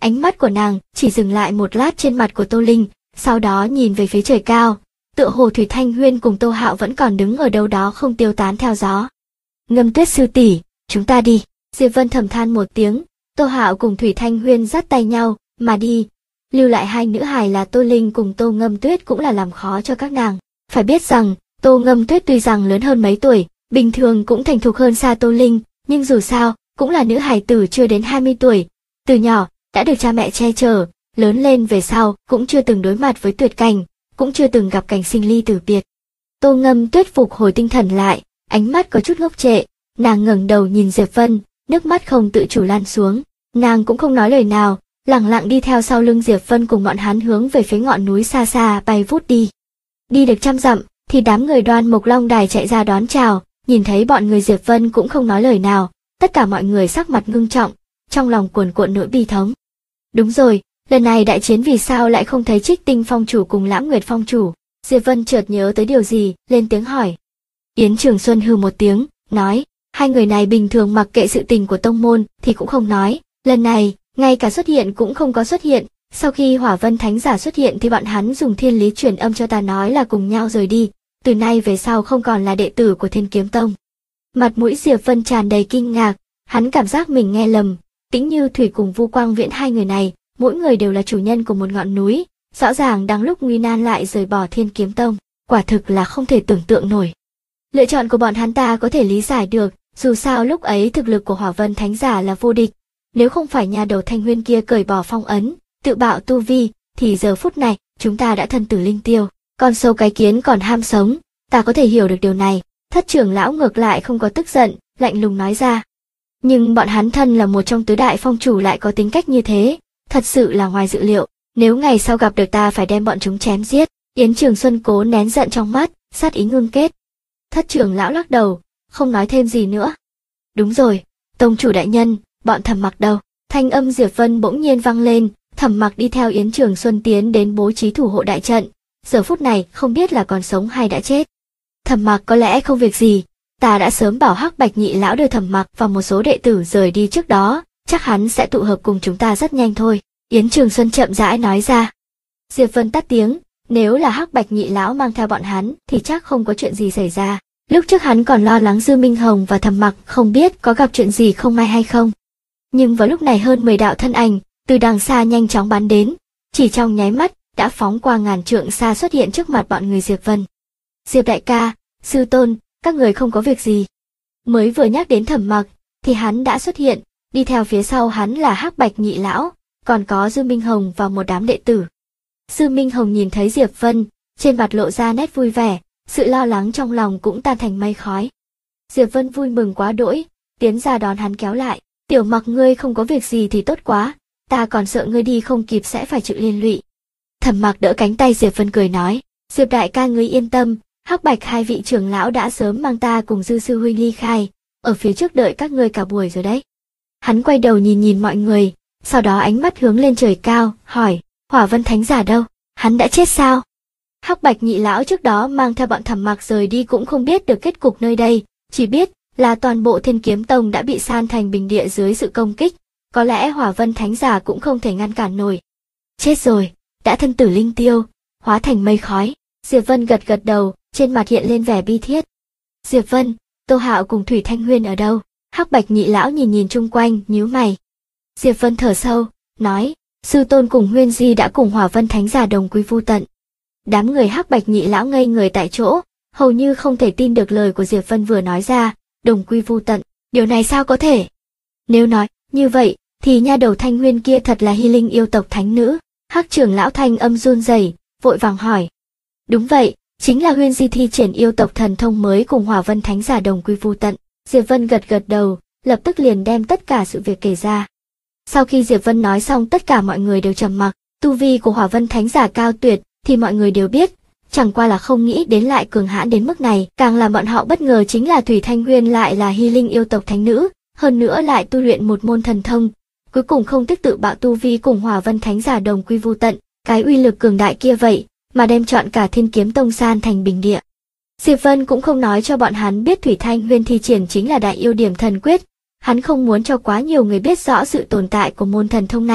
Ánh mắt của nàng chỉ dừng lại một lát trên mặt của Tô Linh, sau đó nhìn về phía trời cao. Tựa hồ Thủy Thanh Huyên cùng Tô Hạo vẫn còn đứng ở đâu đó không tiêu tán theo gió. Ngâm Tuyết sư tỷ, chúng ta đi. Diệp Vân thầm than một tiếng, Tô Hạo cùng Thủy Thanh Huyên dắt tay nhau mà đi. Lưu lại hai nữ hài là Tô Linh cùng Tô Ngâm Tuyết cũng là làm khó cho các nàng. Phải biết rằng, Tô Ngâm Tuyết tuy rằng lớn hơn mấy tuổi, bình thường cũng thành thục hơn xa Tô Linh, nhưng dù sao, cũng là nữ hài tử chưa đến 20 tuổi. Từ nhỏ, đã được cha mẹ che chở, lớn lên về sau, cũng chưa từng đối mặt với tuyệt cảnh, cũng chưa từng gặp cảnh sinh ly tử biệt. Tô Ngâm Tuyết phục hồi tinh thần lại, ánh mắt có chút ngốc trệ, nàng ngẩng đầu nhìn Diệp Vân, nước mắt không tự chủ lan xuống, nàng cũng không nói lời nào, lẳng lặng đi theo sau lưng Diệp Vân cùng bọn hắn hướng về phía ngọn núi xa xa bay vút đi. Đi được 100 dặm, thì đám người Đoan Mục Long Đài chạy ra đón chào, nhìn thấy bọn người Diệp Vân cũng không nói lời nào, tất cả mọi người sắc mặt ngưng trọng, trong lòng cuồn cuộn nỗi bi thống. Đúng rồi, lần này đại chiến vì sao lại không thấy Trích Tinh Phong chủ cùng Lãng Nguyệt Phong chủ? Diệp Vân chợt nhớ tới điều gì, lên tiếng hỏi. Yến Trường Xuân hừ một tiếng, nói, hai người này bình thường mặc kệ sự tình của tông môn thì cũng không nói, lần này, ngay cả xuất hiện cũng không có xuất hiện, sau khi Hỏa Vân Thánh Giả xuất hiện thì bọn hắn dùng thiên lý truyền âm cho ta nói là cùng nhau rời đi, từ nay về sau không còn là đệ tử của Thiên Kiếm Tông. Mặt mũi Diệp Vân tràn đầy kinh ngạc, hắn cảm giác mình nghe lầm, Tĩnh Như Thủy cùng Vu Quang Viễn hai người này, mỗi người đều là chủ nhân của một ngọn núi, rõ ràng đang lúc nguy nan lại rời bỏ Thiên Kiếm Tông, quả thực là không thể tưởng tượng nổi. Lựa chọn của bọn hắn ta có thể lý giải được, dù sao lúc ấy thực lực của Hỏa Vân Thánh Giả là vô địch, nếu không phải nhà đầu Thanh Huyên kia cởi bỏ phong ấn, tự bạo tu vi, thì giờ phút này, chúng ta đã thân tử linh tiêu, con sâu cái kiến còn ham sống, ta có thể hiểu được điều này. Thất trưởng lão ngược lại không có tức giận, lạnh lùng nói ra. Nhưng bọn hắn thân là một trong tứ đại phong chủ lại có tính cách như thế, thật sự là ngoài dự liệu, nếu ngày sau gặp được ta phải đem bọn chúng chém giết. Yến Trường Xuân cố nén giận trong mắt, sát ý ngưng kết. Thất trưởng lão lắc đầu, không nói thêm gì nữa. Đúng rồi, tông chủ đại nhân, bọn Thẩm Mặc đâu? Thanh âm Diệp Vân bỗng nhiên vang lên, Thẩm Mặc đi theo Yến Trường Xuân tiến đến bố trí thủ hộ đại trận, giờ phút này không biết là còn sống hay đã chết. Thẩm Mặc có lẽ không việc gì, ta đã sớm bảo Hắc Bạch nhị lão đưa Thẩm Mặc và một số đệ tử rời đi trước đó, chắc hắn sẽ tụ hợp cùng chúng ta rất nhanh thôi. Yến Trường Xuân chậm rãi nói ra. Diệp Vân tắt tiếng, nếu là Hắc Bạch nhị lão mang theo bọn hắn thì chắc không có chuyện gì xảy ra. Lúc trước hắn còn lo lắng Dư Minh Hồng và Thẩm Mặc không biết có gặp chuyện gì không may hay không. Nhưng vào lúc này hơn 10 đạo thân ảnh từ đằng xa nhanh chóng bắn đến, chỉ trong nháy mắt đã phóng qua ngàn trượng xa xuất hiện trước mặt bọn người Diệp Vân. Diệp đại ca, sư tôn, các người không có việc gì. Mới vừa nhắc đến Thẩm Mặc, thì hắn đã xuất hiện, đi theo phía sau hắn là Hắc Bạch nhị lão, còn có Dư Minh Hồng và một đám đệ tử. Dư Minh Hồng nhìn thấy Diệp Vân, trên mặt lộ ra nét vui vẻ, sự lo lắng trong lòng cũng tan thành mây khói. Diệp Vân vui mừng quá đỗi, tiến ra đón hắn kéo lại, Tiểu Mặc ngươi không có việc gì thì tốt quá, ta còn sợ ngươi đi không kịp sẽ phải chịu liên lụy. Thẩm Mặc đỡ cánh tay Diệp Vân cười nói, Diệp đại ca ngươi yên tâm, Hắc Bạch hai vị trưởng lão đã sớm mang ta cùng Dư sư huynh ly khai, ở phía trước đợi các ngươi cả buổi rồi đấy. Hắn quay đầu nhìn mọi người, sau đó ánh mắt hướng lên trời cao, hỏi, Hỏa Vân Thánh Giả đâu, hắn đã chết sao? Hắc Bạch nhị lão trước đó mang theo bọn Thẩm Mặc rời đi cũng không biết được kết cục nơi đây, chỉ biết là toàn bộ Thiên Kiếm Tông đã bị san thành bình địa dưới sự công kích, có lẽ Hỏa Vân Thánh Giả cũng không thể ngăn cản nổi. Chết rồi, đã thân tử linh tiêu, hóa thành mây khói. Diệp Vân gật gật đầu, trên mặt hiện lên vẻ bi thiết. Diệp Vân, Tô Hạo cùng Thủy Thanh Huyên ở đâu? Hắc Bạch nhị lão nhìn chung quanh, nhíu mày. Diệp Vân thở sâu, nói, sư tôn cùng Huyên Di đã cùng Hỏa Vân Thánh Giả đồng quy vu tận. Đám người Hắc Bạch nhị lão ngây người tại chỗ, hầu như không thể tin được lời của Diệp Vân vừa nói ra, đồng quy vu tận, điều này sao có thể? Nếu nói như vậy, thì nha đầu Thanh Huyên kia thật là Hy Linh yêu tộc thánh nữ. Hắc trưởng lão thanh âm run rẩy, vội vàng hỏi. Đúng vậy, chính là Huyên Di thi triển yêu tộc thần thông mới cùng Hỏa Vân Thánh Giả đồng quy vu tận. Diệp Vân gật gật đầu, lập tức liền đem tất cả sự việc kể ra. Sau khi Diệp Vân nói xong tất cả mọi người đều trầm mặc, tu vi của Hỏa Vân Thánh Giả cao tuyệt thì mọi người đều biết, chẳng qua là không nghĩ đến lại cường hãn đến mức này, càng làm bọn họ bất ngờ chính là Thủy Thanh Huyên lại là Hy Linh yêu tộc thánh nữ, hơn nữa lại tu luyện một môn thần thông, cuối cùng không tiếc tự bạo tu vi cùng Hỏa Vân Thánh Giả đồng quy vu tận, cái uy lực cường đại kia vậy mà đem chọn cả Thiên Kiếm Tông san thành bình địa. Diệp Vân cũng không nói cho bọn hắn biết Thủy Thanh Huyên thi triển chính là Đại Yêu Điểm Thần Quyết, hắn không muốn cho quá nhiều người biết rõ sự tồn tại của môn thần thông này,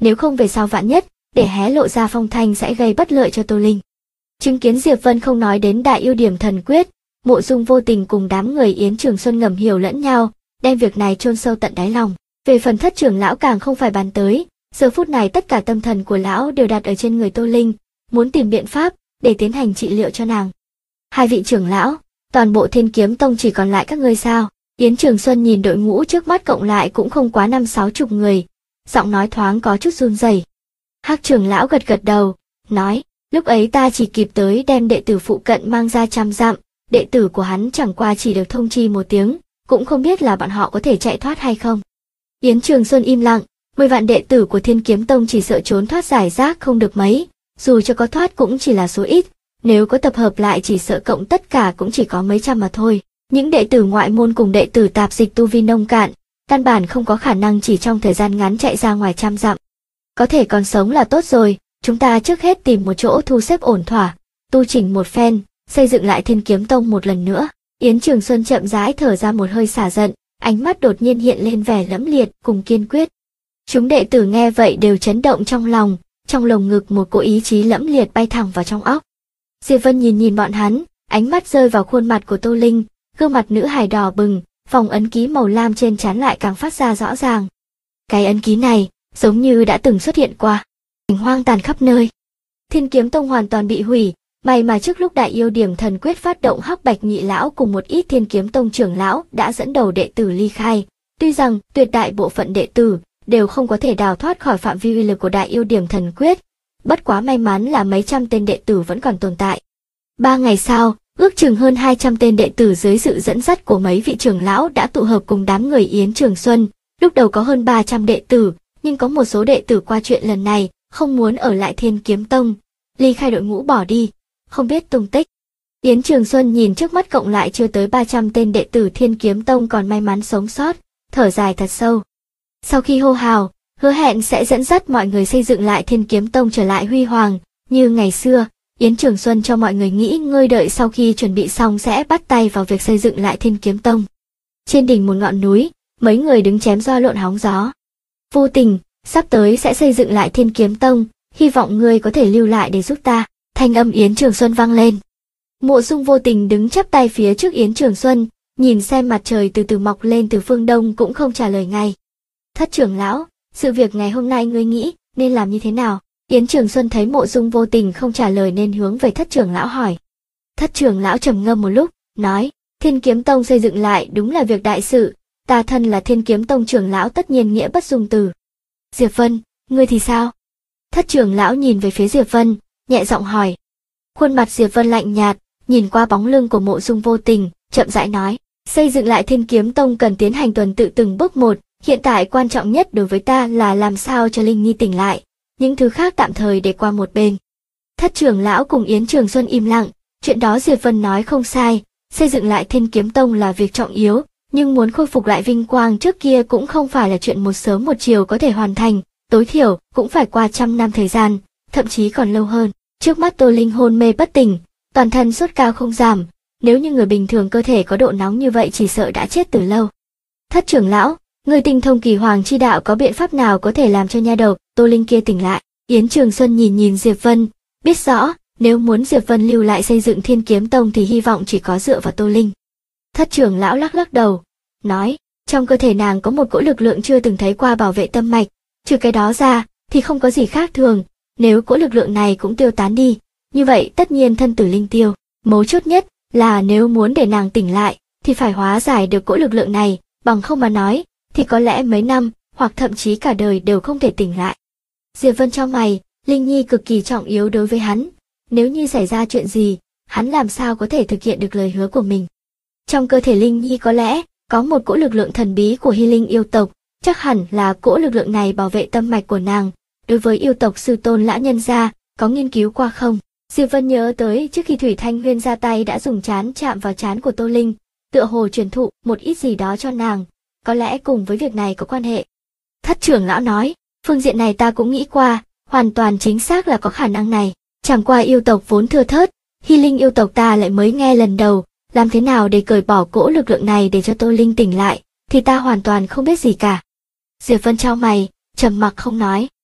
nếu không về sau vạn nhất, để hé lộ ra phong thanh sẽ gây bất lợi cho Tô Linh. Chứng kiến Diệp Vân không nói đến đại ưu điểm thần quyết, Mộ Dung Vô Tình cùng đám người Yến Trường Xuân ngầm hiểu lẫn nhau, đem việc này chôn sâu tận đáy lòng. Về phần Thất trưởng lão càng không phải bàn tới, giờ phút này tất cả tâm thần của lão đều đặt ở trên người Tô Linh, muốn tìm biện pháp để tiến hành trị liệu cho nàng. Hai vị trưởng lão, toàn bộ Thiên Kiếm Tông chỉ còn lại các ngươi sao? Yến Trường Xuân nhìn đội ngũ trước mắt cộng lại cũng không quá 50-60 người, giọng nói thoáng có chút run rẩy. Hắc trưởng lão gật gật đầu, nói, lúc ấy ta chỉ kịp tới đem đệ tử phụ cận mang ra 100 dặm, đệ tử của hắn chẳng qua chỉ được thông chi một tiếng, cũng không biết là bọn họ có thể chạy thoát hay không. Yến Trường Xuân im lặng, 10 vạn đệ tử của Thiên Kiếm Tông chỉ sợ trốn thoát giải rác không được mấy, dù cho có thoát cũng chỉ là số ít, nếu có tập hợp lại chỉ sợ cộng tất cả cũng chỉ có mấy trăm mà thôi. Những đệ tử ngoại môn cùng đệ tử tạp dịch tu vi nông cạn, căn bản không có khả năng chỉ trong thời gian ngắn chạy ra ngoài 100 dặm. Có thể còn sống là tốt rồi, chúng ta trước hết tìm một chỗ thu xếp ổn thỏa, tu chỉnh một phen, xây dựng lại Thiên Kiếm Tông một lần nữa. Yến Trường Xuân chậm rãi thở ra một hơi xả giận, ánh mắt đột nhiên hiện lên vẻ lẫm liệt cùng kiên quyết. Chúng đệ tử nghe vậy đều chấn động trong lồng ngực một cỗ ý chí lẫm liệt bay thẳng vào trong óc. Diệp Vân nhìn nhìn bọn hắn, ánh mắt rơi vào khuôn mặt của Tô Linh, gương mặt nữ hài đỏ bừng, vòng ấn ký màu lam trên trán lại càng phát ra rõ ràng. Cái ấn ký này, giống như đã từng xuất hiện qua, cảnh hoang tàn khắp nơi. Thiên Kiếm Tông hoàn toàn bị hủy, may mà trước lúc đại yêu điểm thần quyết phát động Hắc Bạch Nhị lão cùng một ít Thiên Kiếm Tông trưởng lão đã dẫn đầu đệ tử ly khai, tuy rằng tuyệt đại bộ phận đệ tử đều không có thể đào thoát khỏi phạm vi uy lực của đại yêu điểm thần quyết, bất quá may mắn là mấy trăm tên đệ tử vẫn còn tồn tại. 3 ngày sau, ước chừng hơn 200 tên đệ tử dưới sự dẫn dắt của mấy vị trưởng lão đã tụ hợp cùng đám người Yến Trường Xuân, lúc đầu có hơn 300 đệ tử, nhưng có một số đệ tử qua chuyện lần này, không muốn ở lại Thiên Kiếm Tông, ly khai đội ngũ bỏ đi, không biết tung tích. Yến Trường Xuân nhìn trước mắt cộng lại chưa tới 300 tên đệ tử Thiên Kiếm Tông còn may mắn sống sót, thở dài thật sâu. Sau khi hô hào, hứa hẹn sẽ dẫn dắt mọi người xây dựng lại Thiên Kiếm Tông trở lại huy hoàng, như ngày xưa, Yến Trường Xuân cho mọi người nghỉ ngơi đợi sau khi chuẩn bị xong sẽ bắt tay vào việc xây dựng lại Thiên Kiếm Tông. Trên đỉnh một ngọn núi, mấy người đứng chém gió lộn hóng gió. Vô Tình, sắp tới sẽ xây dựng lại Thiên Kiếm Tông, hy vọng ngươi có thể lưu lại để giúp ta. Thanh âm Yến Trường Xuân vang lên. Mộ Dung Vô Tình đứng chắp tay phía trước Yến Trường Xuân, nhìn xem mặt trời từ từ mọc lên từ phương đông cũng không trả lời ngay. Thất trưởng lão, sự việc ngày hôm nay ngươi nghĩ nên làm như thế nào? Yến Trường Xuân thấy Mộ Dung Vô Tình không trả lời nên hướng về Thất trưởng lão hỏi. Thất trưởng lão trầm ngâm một lúc, nói, Thiên Kiếm Tông xây dựng lại đúng là việc đại sự, ta thân là Thiên Kiếm Tông trưởng lão tất nhiên nghĩa bất dung từ. Diệp Vân, ngươi thì sao? Thất trưởng lão nhìn về phía Diệp Vân, nhẹ giọng hỏi. Khuôn mặt Diệp Vân lạnh nhạt, nhìn qua bóng lưng của Mộ Dung Vô Tình, chậm rãi nói, xây dựng lại Thiên Kiếm Tông cần tiến hành tuần tự từng bước một, hiện tại quan trọng nhất đối với ta là làm sao cho Linh Nhi tỉnh lại, những thứ khác tạm thời để qua một bên. Thất trưởng lão cùng Yến Trường Xuân im lặng, chuyện đó Diệp Vân nói không sai, xây dựng lại Thiên Kiếm Tông là việc trọng yếu, nhưng muốn khôi phục lại vinh quang trước kia cũng không phải là chuyện một sớm một chiều có thể hoàn thành, tối thiểu cũng phải qua 100 năm thời gian, thậm chí còn lâu hơn. Trước mắt Tô Linh hôn mê bất tỉnh, toàn thân sốt cao không giảm, nếu như người bình thường cơ thể có độ nóng như vậy chỉ sợ đã chết từ lâu. Thất trưởng lão, người tinh thông Kỳ Hoàng chi đạo có biện pháp nào có thể làm cho nha đầu Tô Linh kia tỉnh lại? Yến Trường Xuân nhìn nhìn Diệp Vân, biết rõ, nếu muốn Diệp Vân lưu lại xây dựng Thiên Kiếm Tông thì hy vọng chỉ có dựa vào Tô Linh. Thất trưởng lão lắc lắc đầu, nói, trong cơ thể nàng có một cỗ lực lượng chưa từng thấy qua bảo vệ tâm mạch, trừ cái đó ra thì không có gì khác thường, nếu cỗ lực lượng này cũng tiêu tán đi, như vậy tất nhiên thân tử linh tiêu. Mấu chốt nhất là nếu muốn để nàng tỉnh lại thì phải hóa giải được cỗ lực lượng này, bằng không mà nói thì có lẽ mấy năm hoặc thậm chí cả đời đều không thể tỉnh lại. Diệp Vân chau mày, Linh Nhi cực kỳ trọng yếu đối với hắn, nếu như xảy ra chuyện gì, hắn làm sao có thể thực hiện được lời hứa của mình. Trong cơ thể Linh Nhi có lẽ có một cỗ lực lượng thần bí của Hy Linh yêu tộc, chắc hẳn là cỗ lực lượng này bảo vệ tâm mạch của nàng. Đối với yêu tộc sư tôn lão nhân gia, có nghiên cứu qua không? Diệp Vân nhớ tới trước khi Thủy Thanh Huyên ra tay đã dùng trán chạm vào trán của Tô Linh, tựa hồ truyền thụ một ít gì đó cho nàng, có lẽ cùng với việc này có quan hệ. Thất trưởng lão nói, phương diện này ta cũng nghĩ qua, hoàn toàn chính xác là có khả năng này, chẳng qua yêu tộc vốn thưa thớt, Hy Linh yêu tộc ta lại mới nghe lần đầu, làm thế nào để cởi bỏ cỗ lực lượng này để cho Tô Linh tỉnh lại, thì ta hoàn toàn không biết gì cả. Diệp Vân chau mày, trầm mặc không nói.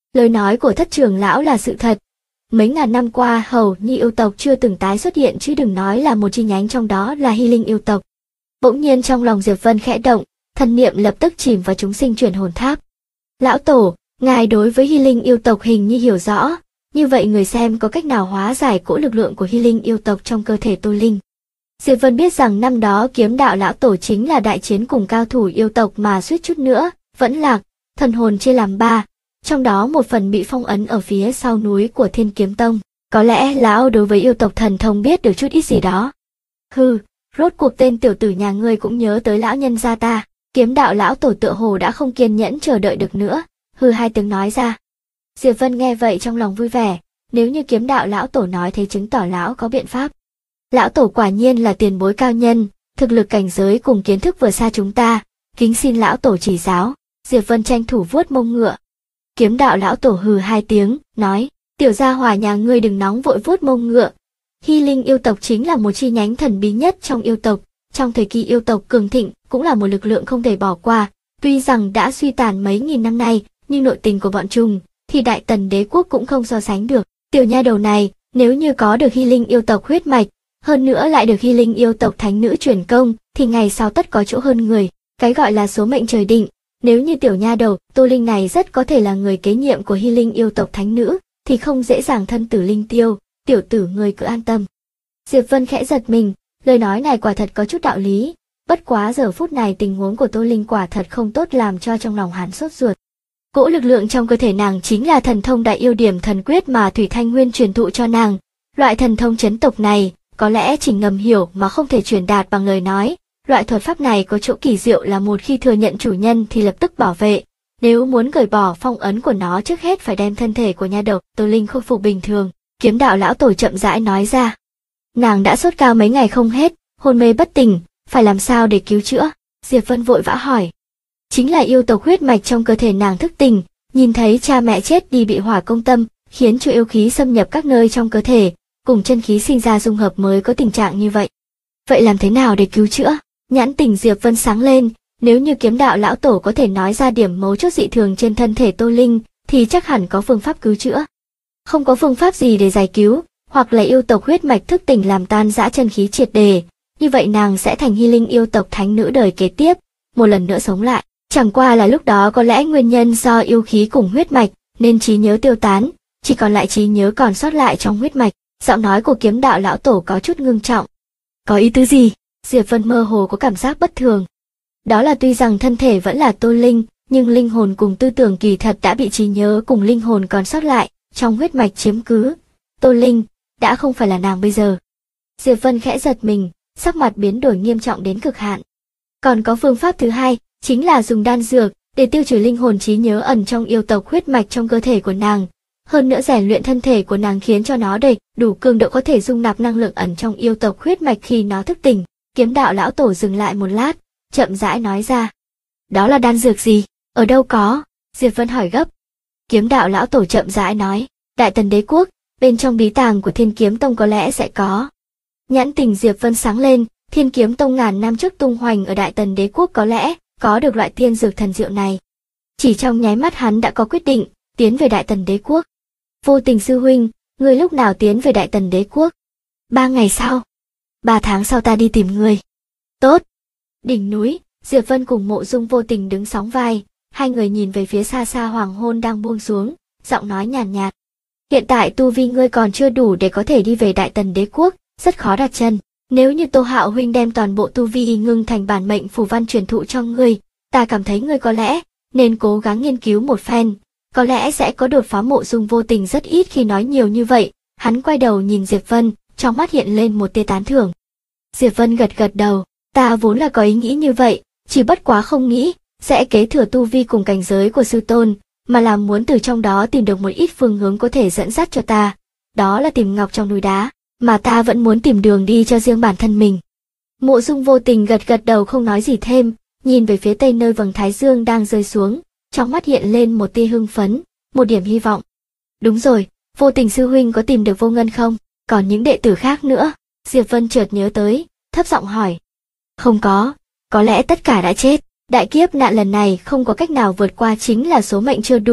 Lời nói của thất trưởng lão là sự thật. Mấy ngàn năm qua hầu như yêu tộc chưa từng tái xuất hiện, chứ đừng nói là một chi nhánh trong đó là Hy Linh yêu tộc. Bỗng nhiên trong lòng Diệp Vân khẽ động, thần niệm lập tức chìm vào chúng sinh chuyển hồn tháp. Lão tổ, ngài đối với Hy Linh yêu tộc hình như hiểu rõ, như vậy người xem có cách nào hóa giải cỗ lực lượng của Hy Linh yêu tộc trong cơ thể Tô Linh. Diệp Vân biết rằng năm đó Kiếm Đạo lão tổ chính là đại chiến cùng cao thủ yêu tộc mà suýt chút nữa vẫn lạc, thần hồn chia làm ba, trong đó một phần bị phong ấn ở phía sau núi của Thiên Kiếm Tông. Có lẽ lão đối với yêu tộc thần thông biết được chút ít gì đó. Hừ, rốt cuộc tên tiểu tử nhà ngươi cũng nhớ tới lão nhân gia ta. Kiếm Đạo lão tổ tựa hồ đã không kiên nhẫn chờ đợi được nữa, hừ hai tiếng nói ra. Diệp Vân nghe vậy trong lòng vui vẻ, nếu như Kiếm Đạo lão tổ nói thế chứng tỏ lão có biện pháp. Lão tổ quả nhiên là tiền bối cao nhân, thực lực cảnh giới cùng kiến thức vừa xa chúng ta, kính xin lão tổ chỉ giáo. Diệp Vân tranh thủ vuốt mông ngựa. Kiếm Đạo lão tổ hừ hai tiếng, nói, tiểu gia hỏa nhà ngươi đừng nóng vội vuốt mông ngựa. Hy Linh yêu tộc chính là một chi nhánh thần bí nhất trong yêu tộc, trong thời kỳ yêu tộc cường thịnh cũng là một lực lượng không thể bỏ qua, tuy rằng đã suy tàn mấy nghìn năm nay, nhưng nội tình của bọn chúng thì Đại Tần đế quốc cũng không so sánh được. Tiểu nha đầu này, nếu như có được Hy Linh yêu tộc huyết mạch, hơn nữa lại được Hy Linh yêu tộc thánh nữ truyền công, thì ngày sau tất có chỗ hơn người. Cái gọi là số mệnh trời định, nếu như tiểu nha đầu Tô Linh này rất có thể là người kế nhiệm của Hy Linh yêu tộc thánh nữ, thì không dễ dàng thân tử linh tiêu. Tiểu tử ngươi cứ an tâm. Diệp Vân khẽ giật mình, lời nói này quả thật có chút đạo lý, bất quá giờ phút này tình huống của Tô Linh quả thật không tốt, làm cho trong lòng hắn sốt ruột. Cỗ lực lượng trong cơ thể nàng chính là thần thông đại yêu điểm thần quyết mà Thủy Thanh Nguyên truyền thụ cho nàng. Loại thần thông chấn tộc này, có lẽ chỉ ngầm hiểu mà không thể truyền đạt bằng lời nói. Loại thuật pháp này có chỗ kỳ diệu là một khi thừa nhận chủ nhân thì lập tức bảo vệ. Nếu muốn cởi bỏ phong ấn của nó, trước hết phải đem thân thể của nha đầu Tô Linh khôi phục bình thường. Kiếm Đạo lão tổ chậm rãi nói ra. Nàng đã sốt cao mấy ngày không hết, hôn mê bất tỉnh, phải làm sao để cứu chữa? Diệp Vân vội vã hỏi. Chính là yêu tộc huyết mạch trong cơ thể nàng thức tỉnh, nhìn thấy cha mẹ chết đi bị hỏa công tâm, khiến cho yêu khí xâm nhập các nơi trong cơ thể, cùng chân khí sinh ra dung hợp mới có tình trạng như vậy. Vậy làm thế nào để cứu chữa? Nhãn tình Diệp Vân sáng lên, nếu như Kiếm Đạo lão tổ có thể nói ra điểm mấu chốt dị thường trên thân thể Tô Linh, thì chắc hẳn có phương pháp cứu chữa. Không có phương pháp gì để giải cứu, hoặc là yêu tộc huyết mạch thức tỉnh làm tan rã chân khí triệt đề, như vậy nàng sẽ thành Hy Linh yêu tộc thánh nữ đời kế tiếp, một lần nữa sống lại. Chẳng qua là lúc đó có lẽ nguyên nhân do yêu khí cùng huyết mạch, nên trí nhớ tiêu tán, chỉ còn lại trí nhớ còn sót lại trong huyết mạch. Giọng nói của Kiếm Đạo lão tổ có chút ngưng trọng. Có ý tứ gì? Diệp Vân mơ hồ có cảm giác bất thường. Đó là tuy rằng thân thể vẫn là Tô Linh, nhưng linh hồn cùng tư tưởng kỳ thật đã bị trí nhớ cùng linh hồn còn sót lại trong huyết mạch chiếm cứ. Tô Linh đã không phải là nàng bây giờ. Diệp Vân khẽ giật mình, sắc mặt biến đổi nghiêm trọng đến cực hạn. Còn có phương pháp thứ hai, chính là dùng đan dược để tiêu trừ linh hồn trí nhớ ẩn trong yêu tộc huyết mạch trong cơ thể của nàng. Hơn nữa rèn luyện thân thể của nàng khiến cho nó đầy đủ cường độ có thể dung nạp năng lượng ẩn trong yêu tộc huyết mạch khi nó thức tỉnh. Kiếm Đạo lão tổ dừng lại một lát, chậm rãi nói ra. Đó là đan dược gì? Ở đâu có? Diệp Vân hỏi gấp. Kiếm Đạo lão tổ chậm rãi nói, Đại Tần đế quốc, bên trong bí tàng của Thiên Kiếm Tông có lẽ sẽ có. Nhãn tình Diệp Vân sáng lên, Thiên Kiếm Tông ngàn năm trước tung hoành ở Đại Tần đế quốc có lẽ có được loại tiên dược thần diệu này. Chỉ trong nháy mắt hắn đã có quyết định, tiến về Đại Tần đế quốc. Vô Tình sư huynh, ngươi lúc nào tiến về Đại Tần đế quốc? 3 ngày sau. 3 tháng sau ta đi tìm ngươi. Tốt. Đỉnh núi, Diệp Vân cùng Mộ Dung Vô Tình đứng sóng vai, hai người nhìn về phía xa xa hoàng hôn đang buông xuống, giọng nói nhàn nhạt. Hiện tại tu vi ngươi còn chưa đủ để có thể đi về Đại Tần đế quốc, rất khó đặt chân. Nếu như Tô Hạo huynh đem toàn bộ tu vi ngưng thành bản mệnh phù văn truyền thụ cho ngươi, ta cảm thấy ngươi có lẽ nên cố gắng nghiên cứu một phen, có lẽ sẽ có đột phá. Mộ Dung Vô Tình rất ít khi nói nhiều như vậy, hắn quay đầu nhìn Diệp Vân, trong mắt hiện lên một tia tán thưởng. Diệp Vân gật gật đầu, ta vốn là có ý nghĩ như vậy, chỉ bất quá không nghĩ sẽ kế thừa tu vi cùng cảnh giới của sư tôn, mà là muốn từ trong đó tìm được một ít phương hướng có thể dẫn dắt cho ta, đó là tìm ngọc trong núi đá, mà ta vẫn muốn tìm đường đi cho riêng bản thân mình. Mộ Dung Vô Tình gật gật đầu không nói gì thêm, nhìn về phía tây nơi vầng thái dương đang rơi xuống, trong mắt hiện lên một tia hưng phấn, một điểm hy vọng. Đúng rồi, Vô Tình sư huynh có tìm được Vô Ngân không? Còn những đệ tử khác nữa? Diệp Vân chợt nhớ tới, thấp giọng hỏi. Không có lẽ tất cả đã chết. Đại kiếp nạn lần này không có cách nào vượt qua, chính là số mệnh chưa đủ,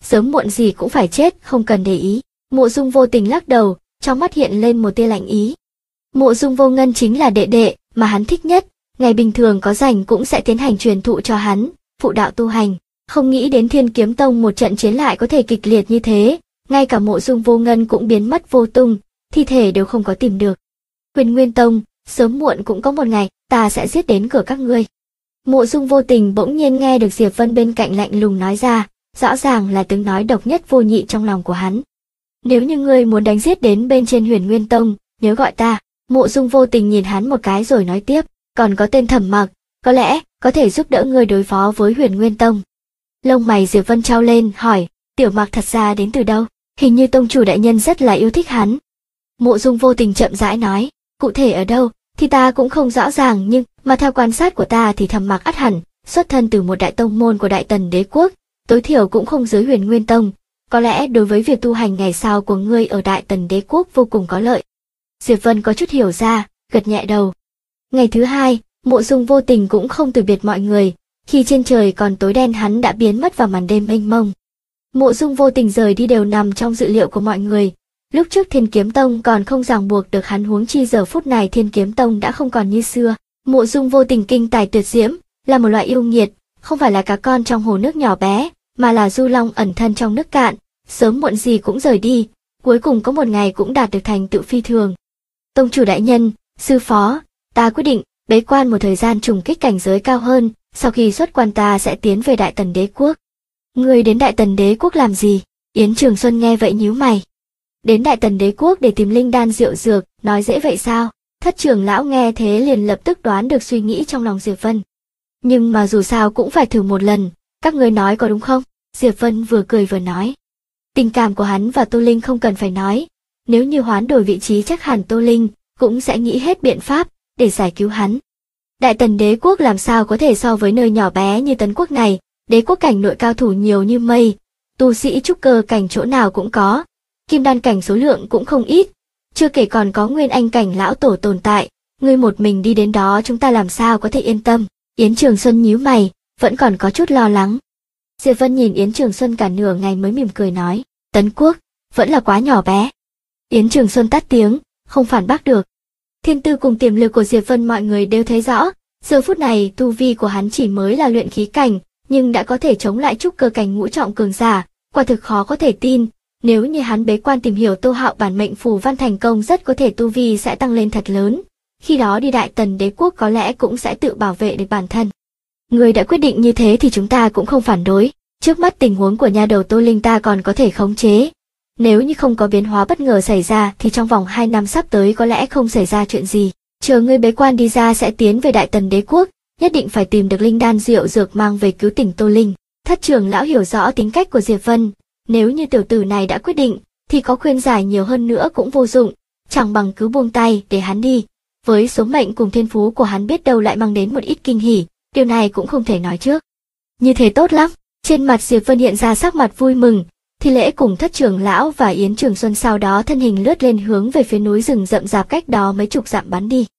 sớm muộn gì cũng phải chết, không cần để ý. Mộ Dung vô tình lắc đầu, trong mắt hiện lên một tia lạnh ý. Mộ Dung vô ngân chính là đệ đệ mà hắn thích nhất, ngày bình thường có rảnh cũng sẽ tiến hành truyền thụ cho hắn, phụ đạo tu hành. Không nghĩ đến Thiên Kiếm Tông một trận chiến lại có thể kịch liệt như thế, ngay cả Mộ Dung vô ngân cũng biến mất vô tung, thi thể đều không có tìm được. Huyền Nguyên Tông, sớm muộn cũng có một ngày, ta sẽ giết đến cửa các ngươi. Mộ Dung vô tình bỗng nhiên nghe được Diệp Vân bên cạnh lạnh lùng nói ra, rõ ràng là tiếng nói độc nhất vô nhị trong lòng của hắn. Nếu như ngươi muốn đánh giết đến bên trên Huyền Nguyên Tông, nhớ gọi ta. Mộ Dung vô tình nhìn hắn một cái rồi nói tiếp, còn có tên Thẩm Mặc, có lẽ có thể giúp đỡ ngươi đối phó với Huyền Nguyên Tông. Lông mày Diệp Vân trao lên, hỏi, Tiểu Mặc thật ra đến từ đâu? Hình như tông chủ đại nhân rất là yêu thích hắn. Mộ Dung vô tình chậm rãi nói, cụ thể ở đâu thì ta cũng không rõ ràng, nhưng mà theo quan sát của ta thì Thẩm Mặc ắt hẳn xuất thân từ một đại tông môn của Đại Tần Đế quốc, tối thiểu cũng không dưới Huyền Nguyên Tông, có lẽ đối với việc tu hành ngày sau của ngươi ở Đại Tần Đế quốc vô cùng có lợi. Diệp Vân có chút hiểu ra, gật nhẹ đầu. Ngày thứ hai, Mộ Dung vô tình cũng không từ biệt mọi người, khi trên trời còn tối đen hắn đã biến mất vào màn đêm mênh mông. Mộ Dung vô tình rời đi đều nằm trong dự liệu của mọi người. Lúc trước Thiên Kiếm Tông còn không ràng buộc được hắn, huống chi giờ phút này Thiên Kiếm Tông đã không còn như xưa. Mộ Dung vô tình kinh tài tuyệt diễm, là một loại yêu nghiệt, không phải là cá con trong hồ nước nhỏ bé, mà là du long ẩn thân trong nước cạn, sớm muộn gì cũng rời đi, cuối cùng có một ngày cũng đạt được thành tựu phi thường. Tông chủ đại nhân, sư phó, ta quyết định bế quan một thời gian trùng kích cảnh giới cao hơn, sau khi xuất quan ta sẽ tiến về Đại Tần Đế quốc. Ngươi đến Đại Tần Đế quốc làm gì? Yến Trường Xuân nghe vậy nhíu mày. Đến Đại Tần Đế quốc để tìm linh đan diệu dược, nói dễ vậy sao? Thất trưởng lão nghe thế liền lập tức đoán được suy nghĩ trong lòng Diệp Vân. Nhưng mà dù sao cũng phải thử một lần, các ngươi nói có đúng không? Diệp Vân vừa cười vừa nói. Tình cảm của hắn và Tô Linh không cần phải nói, nếu như hoán đổi vị trí chắc hẳn Tô Linh cũng sẽ nghĩ hết biện pháp để giải cứu hắn. Đại Tần Đế quốc làm sao có thể so với nơi nhỏ bé như Tấn quốc này, đế quốc cảnh nội cao thủ nhiều như mây, tu sĩ trúc cơ cảnh chỗ nào cũng có, kim đan cảnh số lượng cũng không ít, chưa kể còn có nguyên anh cảnh lão tổ tồn tại, ngươi một mình đi đến đó chúng ta làm sao có thể yên tâm. Yến Trường Xuân nhíu mày, vẫn còn có chút lo lắng. Diệp Vân nhìn Yến Trường Xuân cả nửa ngày mới mỉm cười nói, Tấn quốc, vẫn là quá nhỏ bé. Yến Trường Xuân tắt tiếng, không phản bác được. Thiên tư cùng tiềm lực của Diệp Vân mọi người đều thấy rõ, giờ phút này tu vi của hắn chỉ mới là luyện khí cảnh, nhưng đã có thể chống lại trúc cơ cảnh ngũ trọng cường giả, quả thực khó có thể tin. Nếu như hắn bế quan tìm hiểu Tô Hạo bản mệnh phù văn thành công, rất có thể tu vi sẽ tăng lên thật lớn. Khi đó đi Đại Tần Đế quốc có lẽ cũng sẽ tự bảo vệ được bản thân. Người đã quyết định như thế thì chúng ta cũng không phản đối. Trước mắt tình huống của nha đầu Tô Linh ta còn có thể khống chế. Nếu như không có biến hóa bất ngờ xảy ra thì trong vòng 2 năm sắp tới có lẽ không xảy ra chuyện gì. Chờ ngươi bế quan đi ra sẽ tiến về Đại Tần Đế quốc, nhất định phải tìm được linh đan diệu dược mang về cứu tỉnh Tô Linh. Thất trưởng lão hiểu rõ tính cách của Diệp Vân, nếu như tiểu tử này đã quyết định thì có khuyên giải nhiều hơn nữa cũng vô dụng, chẳng bằng cứ buông tay để hắn đi. Với số mệnh cùng thiên phú của hắn biết đâu lại mang đến một ít kinh hỉ, điều này cũng không thể nói trước. Như thế tốt lắm. Trên mặt Diệp Vân hiện ra sắc mặt vui mừng, thì lễ cùng thất trưởng lão và Yến Trường Xuân sau đó thân hình lướt lên hướng về phía núi rừng rậm rạp cách đó mấy chục dặm bắn đi.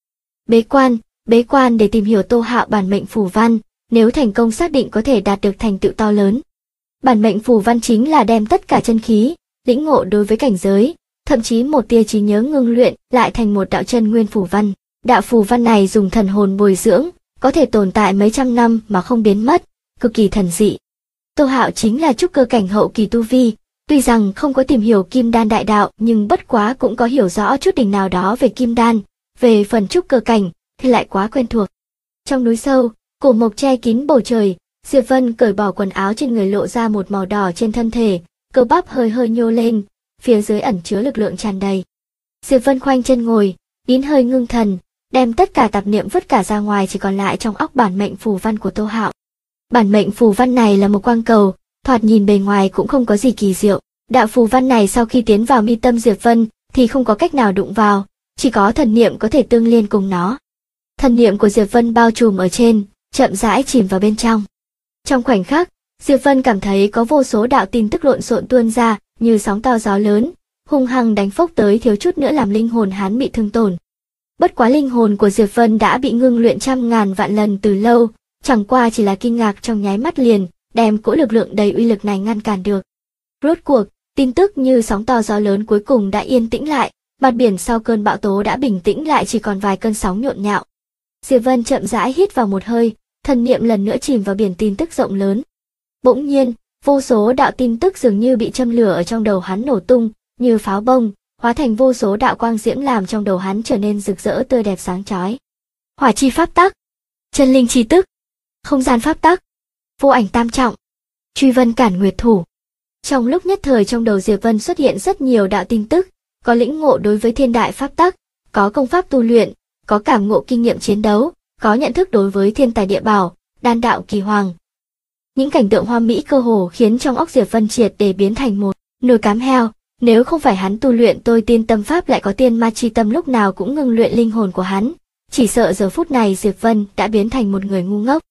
Bế quan để tìm hiểu Tô Hạo bản mệnh phù văn, nếu thành công xác định có thể đạt được thành tựu to lớn. Bản mệnh phù văn chính là đem tất cả chân khí, lĩnh ngộ đối với cảnh giới, thậm chí một tia trí nhớ ngưng luyện lại thành một đạo chân nguyên phù văn. Đạo phù văn này dùng thần hồn bồi dưỡng, có thể tồn tại mấy trăm năm mà không biến mất, cực kỳ thần dị. Tô Hạo chính là trúc cơ cảnh hậu kỳ tu vi, tuy rằng không có tìm hiểu kim đan đại đạo nhưng bất quá cũng có hiểu rõ chút đỉnh nào đó về kim đan, về phần trúc cơ cảnh thì lại quá quen thuộc. Trong núi sâu, cổ mộc che kín bầu trời, Diệp Vân cởi bỏ quần áo trên người lộ ra một màu đỏ trên thân thể, cơ bắp hơi hơi nhô lên, phía dưới ẩn chứa lực lượng tràn đầy. Diệp Vân khoanh chân ngồi, nín hơi ngưng thần, đem tất cả tạp niệm vứt cả ra ngoài, chỉ còn lại trong óc bản mệnh phù văn của Tô Hạo. Bản mệnh phù văn này là một quang cầu, thoạt nhìn bề ngoài cũng không có gì kỳ diệu. Đạo phù văn này sau khi tiến vào mi tâm Diệp Vân thì không có cách nào đụng vào, chỉ có thần niệm có thể tương liên cùng nó. Thần niệm của Diệp Vân bao trùm ở trên, chậm rãi chìm vào bên trong. Trong khoảnh khắc, Diệp Vân cảm thấy có vô số đạo tin tức lộn xộn tuôn ra, như sóng to gió lớn, hung hăng đánh phốc tới, thiếu chút nữa làm linh hồn hắn bị thương tổn. Bất quá linh hồn của Diệp Vân đã bị ngưng luyện trăm ngàn vạn lần từ lâu, chẳng qua chỉ là kinh ngạc trong nháy mắt liền, đem cỗ lực lượng đầy uy lực này ngăn cản được. Rốt cuộc, tin tức như sóng to gió lớn cuối cùng đã yên tĩnh lại, mặt biển sau cơn bão tố đã bình tĩnh lại chỉ còn vài cơn sóng nhộn nhạo. Diệp Vân chậm rãi hít vào một hơi, thần niệm lần nữa chìm vào biển tin tức rộng lớn. Bỗng nhiên, vô số đạo tin tức dường như bị châm lửa ở trong đầu hắn nổ tung, như pháo bông, hóa thành vô số đạo quang diễm làm trong đầu hắn trở nên rực rỡ tươi đẹp sáng chói. Hỏa chi pháp tắc, chân linh chi tức, không gian pháp tắc, vô ảnh tam trọng, truy vân cản nguyệt thủ. Trong lúc nhất thời trong đầu Diệp Vân xuất hiện rất nhiều đạo tin tức, có lĩnh ngộ đối với thiên đại pháp tắc, có công pháp tu luyện, có cảm ngộ kinh nghiệm chiến đấu, có nhận thức đối với thiên tài địa bảo, đan đạo kỳ hoàng. Những cảnh tượng hoa mỹ cơ hồ khiến trong óc Diệp Vân triệt để biến thành một nồi cám heo. Nếu không phải hắn tu luyện tôi tiên tâm pháp lại có tiên ma chi tâm lúc nào cũng ngưng luyện linh hồn của hắn, chỉ sợ giờ phút này Diệp Vân đã biến thành một người ngu ngốc.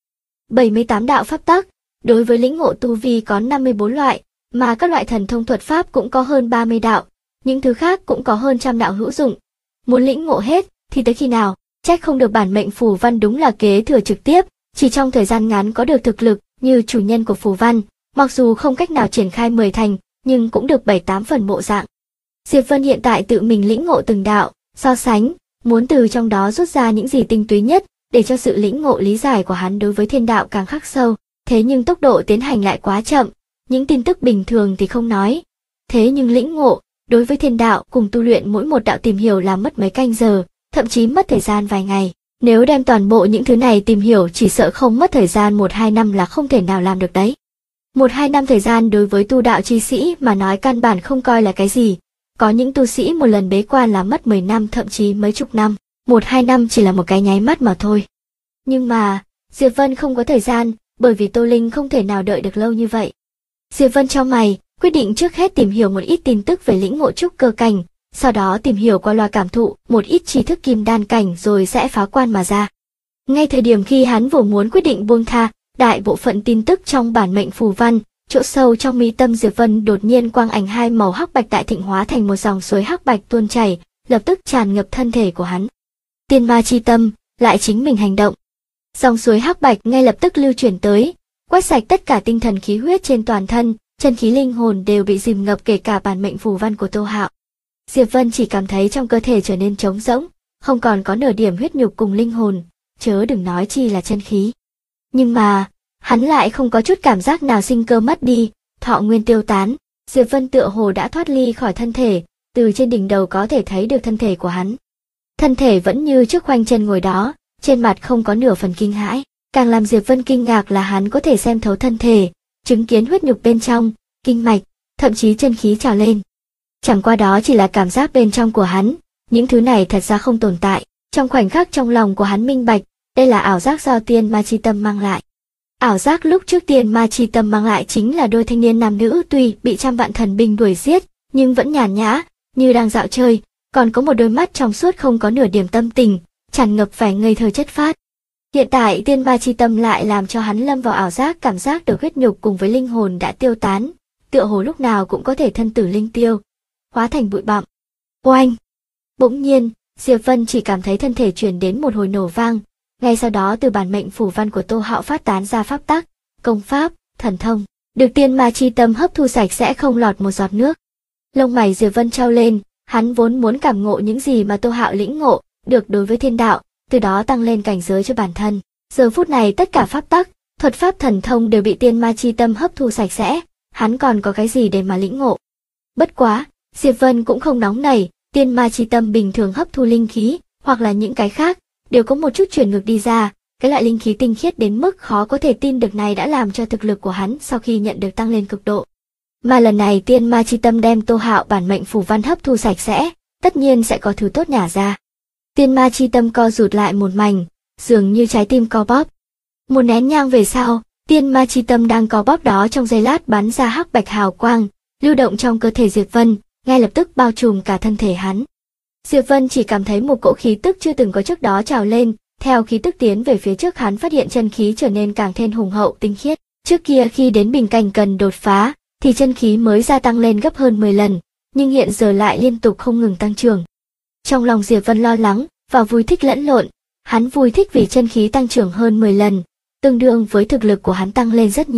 78 đạo pháp tắc, đối với lĩnh ngộ tu vi có 54 loại, mà các loại thần thông thuật pháp cũng có hơn 30 đạo, những thứ khác cũng có hơn trăm đạo hữu dụng. Muốn lĩnh ngộ hết thì tới khi nào? Trách không được bản mệnh phù văn đúng là kế thừa trực tiếp, chỉ trong thời gian ngắn có được thực lực như chủ nhân của phù văn, mặc dù không cách nào triển khai 10 thành, nhưng cũng được 7-8 phần bộ dạng. Diệp Vân hiện tại tự mình lĩnh ngộ từng đạo, so sánh, muốn từ trong đó rút ra những gì tinh túy nhất, để cho sự lĩnh ngộ lý giải của hắn đối với thiên đạo càng khắc sâu. Thế nhưng tốc độ tiến hành lại quá chậm, những tin tức bình thường thì không nói. Thế nhưng lĩnh ngộ, đối với thiên đạo cùng tu luyện mỗi một đạo tìm hiểu là mất mấy canh giờ, thậm chí mất thời gian vài ngày. Nếu đem toàn bộ những thứ này tìm hiểu chỉ sợ không mất thời gian 1-2 năm là không thể nào làm được đấy. 1-2 năm thời gian đối với tu đạo chi sĩ mà nói căn bản không coi là cái gì. Có những tu sĩ một lần bế quan là mất 10 năm thậm chí mấy chục năm. 1-2 năm chỉ là một cái nháy mắt mà thôi. Nhưng mà, Diệp Vân không có thời gian, bởi vì Tô Linh không thể nào đợi được lâu như vậy. Diệp Vân chau mày, quyết định trước hết tìm hiểu một ít tin tức về lĩnh ngộ trúc cơ cảnh, sau đó tìm hiểu qua loa cảm thụ một ít tri thức kim đan cảnh rồi sẽ phá quan mà ra. Ngay thời điểm khi hắn vừa muốn quyết định buông tha, đại bộ phận tin tức trong bản mệnh phù văn, chỗ sâu trong mi tâm Diệp Vân đột nhiên quang ảnh hai màu hắc bạch đại thịnh hóa thành một dòng suối hắc bạch tuôn chảy, lập tức tràn ngập thân thể của hắn. Tiên ma chi tâm, lại chính mình hành động. Dòng suối hắc bạch ngay lập tức lưu chuyển tới, quét sạch tất cả tinh thần khí huyết trên toàn thân, chân khí linh hồn đều bị dìm ngập kể cả bản mệnh phù văn của Tô Hạo. Diệp Vân chỉ cảm thấy trong cơ thể trở nên trống rỗng, không còn có nửa điểm huyết nhục cùng linh hồn, chớ đừng nói chi là chân khí. Nhưng mà, hắn lại không có chút cảm giác nào sinh cơ mất đi, thọ nguyên tiêu tán. Diệp Vân tựa hồ đã thoát ly khỏi thân thể, từ trên đỉnh đầu có thể thấy được thân thể của hắn. Thân thể vẫn như trước khoanh chân ngồi đó, trên mặt không có nửa phần kinh hãi. Càng làm Diệp Vân kinh ngạc là hắn có thể xem thấu thân thể, chứng kiến huyết nhục bên trong, kinh mạch, thậm chí chân khí trào lên. Chẳng qua đó chỉ là cảm giác bên trong của hắn, những thứ này thật ra không tồn tại. Trong khoảnh khắc trong lòng của hắn minh bạch, đây là ảo giác do tiên ma chi tâm mang lại. Ảo giác lúc trước tiên ma chi tâm mang lại chính là đôi thanh niên nam nữ tuy bị trăm vạn thần binh đuổi giết, nhưng vẫn nhàn nhã, như đang dạo chơi, còn có một đôi mắt trong suốt không có nửa điểm tâm tình, tràn ngập vẻ ngây thơ chất phác. Hiện tại tiên ma chi tâm lại làm cho hắn lâm vào ảo giác, cảm giác được huyết nhục cùng với linh hồn đã tiêu tán, tựa hồ lúc nào cũng có thể thân tử linh tiêu, hóa thành bụi bặm. Oanh! Bỗng nhiên, Diệp Vân chỉ cảm thấy thân thể truyền đến một hồi nổ vang, ngay sau đó từ bản mệnh phù văn của Tô Hạo phát tán ra pháp tắc, công pháp, thần thông, được tiên ma chi tâm hấp thu sạch sẽ không lọt một giọt nước. Lông mày Diệp Vân trao lên, hắn vốn muốn cảm ngộ những gì mà Tô Hạo lĩnh ngộ được đối với thiên đạo, từ đó tăng lên cảnh giới cho bản thân. Giờ phút này tất cả pháp tắc, thuật pháp thần thông đều bị tiên ma chi tâm hấp thu sạch sẽ, hắn còn có cái gì để mà lĩnh ngộ. Bất quá, Diệp Vân cũng không nóng nảy, tiên ma chi tâm bình thường hấp thu linh khí, hoặc là những cái khác, đều có một chút chuyển ngược đi ra, cái loại linh khí tinh khiết đến mức khó có thể tin được này đã làm cho thực lực của hắn sau khi nhận được tăng lên cực độ. Mà lần này tiên ma chi tâm đem Tô Hạo bản mệnh phù văn hấp thu sạch sẽ, tất nhiên sẽ có thứ tốt nhả ra. Tiên ma chi tâm co rụt lại một mảnh, dường như trái tim co bóp. Một nén nhang về sau, tiên ma chi tâm đang co bóp đó trong giây lát bắn ra hắc bạch hào quang, lưu động trong cơ thể Diệp Vân, ngay lập tức bao trùm cả thân thể hắn. Diệp Vân chỉ cảm thấy một cỗ khí tức chưa từng có trước đó trào lên, theo khí tức tiến về phía trước hắn phát hiện chân khí trở nên càng thêm hùng hậu tinh khiết. Trước kia khi đến bình cảnh cần đột phá, thì chân khí mới gia tăng lên gấp hơn 10 lần, nhưng hiện giờ lại liên tục không ngừng tăng trưởng. Trong lòng Diệp Vân lo lắng và vui thích lẫn lộn, hắn vui thích vì chân khí tăng trưởng hơn 10 lần, tương đương với thực lực của hắn tăng lên rất nhiều.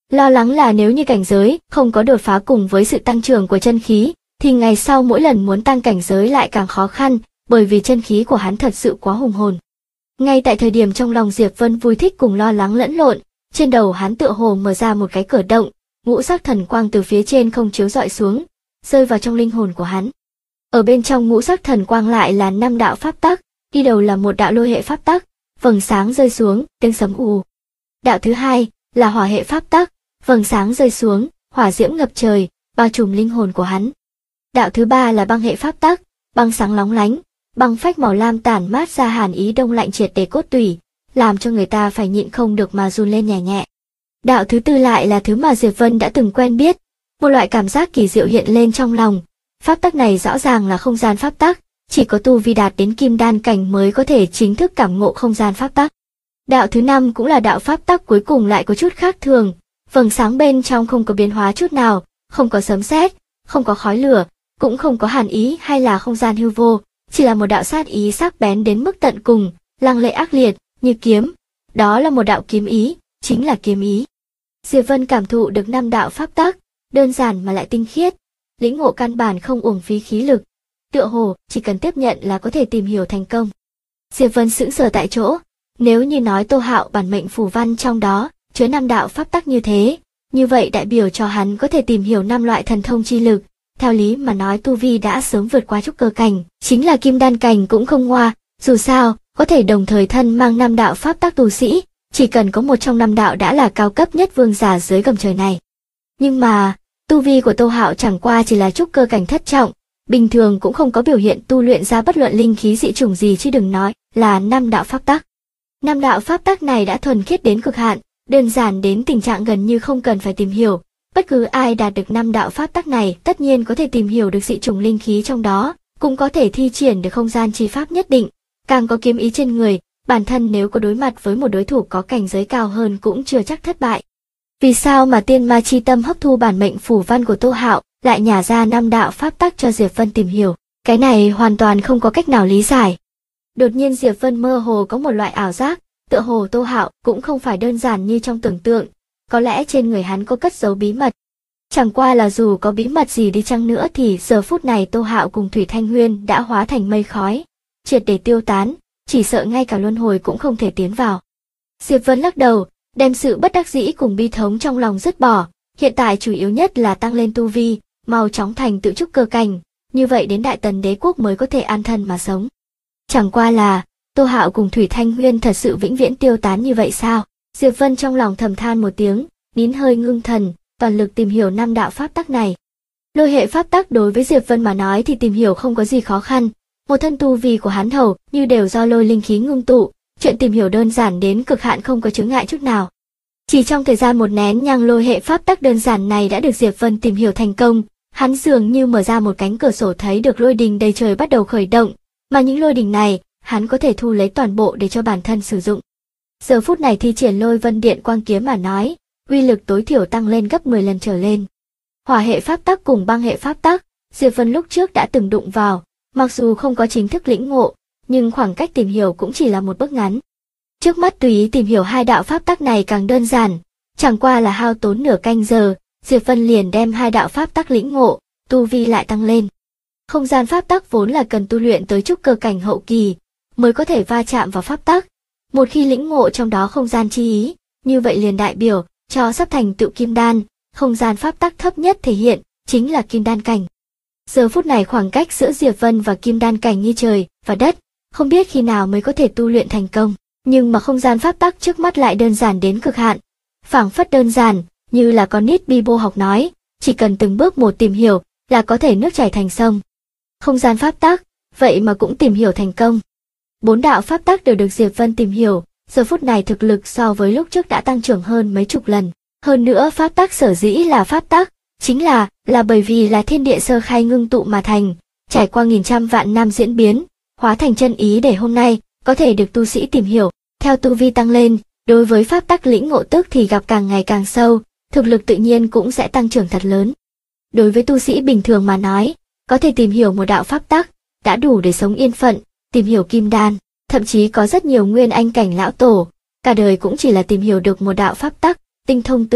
Lo lắng là nếu như cảnh giới không có đột phá cùng với sự tăng trưởng của chân khí, thì ngày sau mỗi lần muốn tăng cảnh giới lại càng khó khăn, bởi vì chân khí của hắn thật sự quá hùng hồn. Ngay tại thời điểm trong lòng Diệp Vân vui thích cùng lo lắng lẫn lộn, trên đầu hắn tựa hồ mở ra một cái cửa động, ngũ sắc thần quang từ phía trên không chiếu rọi xuống, rơi vào trong linh hồn của hắn. Ở bên trong ngũ sắc thần quang lại là 5 đạo pháp tắc, đi đầu là một đạo lôi hệ pháp tắc, vầng sáng rơi xuống, tiếng sấm ù. Đạo thứ hai là hỏa hệ pháp tắc, vầng sáng rơi xuống, hỏa diễm ngập trời, bao trùm linh hồn của hắn. Đạo thứ ba là băng hệ pháp tắc, băng sáng lóng lánh, băng phách màu lam tản mát ra hàn ý đông lạnh triệt để cốt tủy, làm cho người ta phải nhịn không được mà run lên nhẹ nhẹ. Đạo thứ tư lại là thứ mà Diệp Vân đã từng quen biết, một loại cảm giác kỳ diệu hiện lên trong lòng. Pháp tắc này rõ ràng là không gian pháp tắc, chỉ có tu vi đạt đến kim đan cảnh mới có thể chính thức cảm ngộ không gian pháp tắc. Đạo thứ năm cũng là đạo pháp tắc cuối cùng lại có chút khác thường, vầng sáng bên trong không có biến hóa chút nào, không có sấm sét, không có khói lửa, cũng không có hàn ý hay là không gian hư vô, chỉ là một đạo sát ý sắc bén đến mức tận cùng, lăng lệ ác liệt, như kiếm. Đó là một đạo kiếm ý, chính là kiếm ý. Diệp Vân cảm thụ được 5 đạo pháp tắc, đơn giản mà lại tinh khiết, lĩnh ngộ căn bản không uổng phí khí lực, tựa hồ chỉ cần tiếp nhận là có thể tìm hiểu thành công. Diệp Vân sững sờ tại chỗ, nếu như nói Tô Hạo bản mệnh phù văn trong đó chứa 5 đạo pháp tắc như thế, như vậy đại biểu cho hắn có thể tìm hiểu 5 loại thần thông chi lực. Theo lý mà nói tu vi đã sớm vượt qua trúc cơ cảnh, chính là kim đan cảnh cũng không ngoa, dù sao, có thể đồng thời thân mang 5 đạo pháp tắc tu sĩ, chỉ cần có một trong 5 đạo đã là cao cấp nhất vương giả dưới gầm trời này. Nhưng mà, tu vi của Tô Hạo chẳng qua chỉ là trúc cơ cảnh thất trọng, bình thường cũng không có biểu hiện tu luyện ra bất luận linh khí dị chủng gì chứ đừng nói là 5 đạo pháp tắc. 5 đạo pháp tắc này đã thuần khiết đến cực hạn, đơn giản đến tình trạng gần như không cần phải tìm hiểu. Bất cứ ai đạt được 5 đạo pháp tắc này tất nhiên có thể tìm hiểu được dị chủng linh khí trong đó, cũng có thể thi triển được không gian chi pháp nhất định, càng có kiếm ý trên người, bản thân nếu có đối mặt với một đối thủ có cảnh giới cao hơn cũng chưa chắc thất bại. Vì sao mà tiên ma chi tâm hấp thu bản mệnh phù văn của Tô Hạo, lại nhả ra 5 đạo pháp tắc cho Diệp Vân tìm hiểu? Cái này hoàn toàn không có cách nào lý giải. Đột nhiên Diệp Vân mơ hồ có một loại ảo giác, tựa hồ Tô Hạo cũng không phải đơn giản như trong tưởng tượng, có lẽ trên người hắn có cất giấu bí mật. Chẳng qua là dù có bí mật gì đi chăng nữa thì giờ phút này Tô Hạo cùng Thủy Thanh Huyên đã hóa thành mây khói, triệt để tiêu tán, chỉ sợ ngay cả luân hồi cũng không thể tiến vào. Diệp Vân lắc đầu, đem sự bất đắc dĩ cùng bi thống trong lòng dứt bỏ, hiện tại chủ yếu nhất là tăng lên tu vi, mau chóng thành tự trúc cơ cảnh, như vậy đến Đại Tần Đế quốc mới có thể an thân mà sống. Chẳng qua là, Tô Hạo cùng Thủy Thanh Huyên thật sự vĩnh viễn tiêu tán như vậy sao? Diệp Vân trong lòng thầm than một tiếng, nín hơi ngưng thần, toàn lực tìm hiểu 5 đạo pháp tắc này. Lôi hệ pháp tắc đối với Diệp Vân mà nói thì tìm hiểu không có gì khó khăn, một thân tu vi của hắn hầu như đều do lôi linh khí ngưng tụ, chuyện tìm hiểu đơn giản đến cực hạn không có chướng ngại chút nào. Chỉ trong thời gian một nén nhang lôi hệ pháp tắc đơn giản này đã được Diệp Vân tìm hiểu thành công, hắn dường như mở ra một cánh cửa sổ thấy được lôi đình đầy trời bắt đầu khởi động, mà những lôi đình này, hắn có thể thu lấy toàn bộ để cho bản thân sử dụng. Giờ phút này thi triển lôi vân điện quang kiếm mà nói, uy lực tối thiểu tăng lên gấp 10 lần trở lên. Hỏa hệ pháp tắc cùng băng hệ pháp tắc, Diệp Vân lúc trước đã từng đụng vào, mặc dù không có chính thức lĩnh ngộ, nhưng khoảng cách tìm hiểu cũng chỉ là một bước ngắn. Trước mắt tùy ý tìm hiểu 2 đạo pháp tắc này càng đơn giản, chẳng qua là hao tốn nửa canh giờ, Diệp Vân liền đem 2 đạo pháp tắc lĩnh ngộ, tu vi lại tăng lên. Không gian pháp tắc vốn là cần tu luyện tới trúc cơ cảnh hậu kỳ, mới có thể va chạm vào pháp tắc. Một khi lĩnh ngộ trong đó không gian chi ý, như vậy liền đại biểu cho sắp thành tựu kim đan, không gian pháp tắc thấp nhất thể hiện chính là kim đan cảnh. Giờ phút này khoảng cách giữa Diệp Vân và kim đan cảnh như trời và đất, không biết khi nào mới có thể tu luyện thành công, nhưng mà không gian pháp tắc trước mắt lại đơn giản đến cực hạn, phảng phất đơn giản, như là con nít bi bô học nói, chỉ cần từng bước một tìm hiểu là có thể nước chảy thành sông. Không gian pháp tắc, vậy mà cũng tìm hiểu thành công. 4 đạo pháp tắc đều được Diệp Vân tìm hiểu, giờ phút này thực lực so với lúc trước đã tăng trưởng hơn mấy chục lần. Hơn nữa pháp tắc sở dĩ là pháp tắc, chính là bởi vì là thiên địa sơ khai ngưng tụ mà thành, trải qua nghìn trăm vạn năm diễn biến, hóa thành chân ý để hôm nay có thể được tu sĩ tìm hiểu. Theo tu vi tăng lên, đối với pháp tắc lĩnh ngộ tức thì gặp càng ngày càng sâu, thực lực tự nhiên cũng sẽ tăng trưởng thật lớn. Đối với tu sĩ bình thường mà nói, có thể tìm hiểu một đạo pháp tắc đã đủ để sống yên phận, tìm hiểu kim đan, thậm chí có rất nhiều nguyên anh cảnh lão tổ, cả đời cũng chỉ là tìm hiểu được một đạo pháp tắc, tinh thông tư,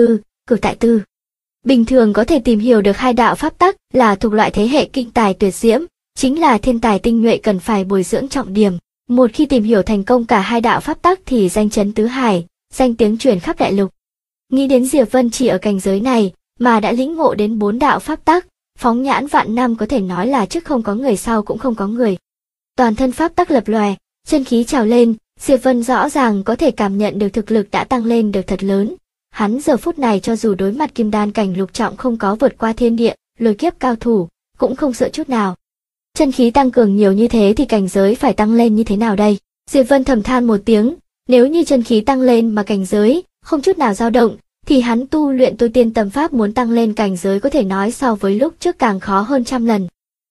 cử tại tư. Bình thường có thể tìm hiểu được hai đạo pháp tắc là thuộc loại thế hệ kinh tài tuyệt diễm, chính là thiên tài tinh nhuệ cần phải bồi dưỡng trọng điểm. Một khi tìm hiểu thành công cả hai đạo pháp tắc thì danh chấn tứ hải, danh tiếng truyền khắp đại lục. Nghĩ đến Diệp Vân chỉ ở cảnh giới này mà đã lĩnh ngộ đến 4 đạo pháp tắc, phóng nhãn vạn năm có thể nói là trước không có người sau cũng không có người. Toàn thân pháp tắc lập lòe, chân khí trào lên, Diệp Vân rõ ràng có thể cảm nhận được thực lực đã tăng lên được thật lớn. Hắn giờ phút này cho dù đối mặt kim đan cảnh lục trọng không có vượt qua thiên địa, lôi kiếp cao thủ, cũng không sợ chút nào. Chân khí tăng cường nhiều như thế thì cảnh giới phải tăng lên như thế nào đây? Diệp Vân thầm than một tiếng, nếu như chân khí tăng lên mà cảnh giới không chút nào dao động, thì hắn tu luyện tu tiên tâm pháp muốn tăng lên cảnh giới có thể nói so với lúc trước càng khó hơn trăm lần.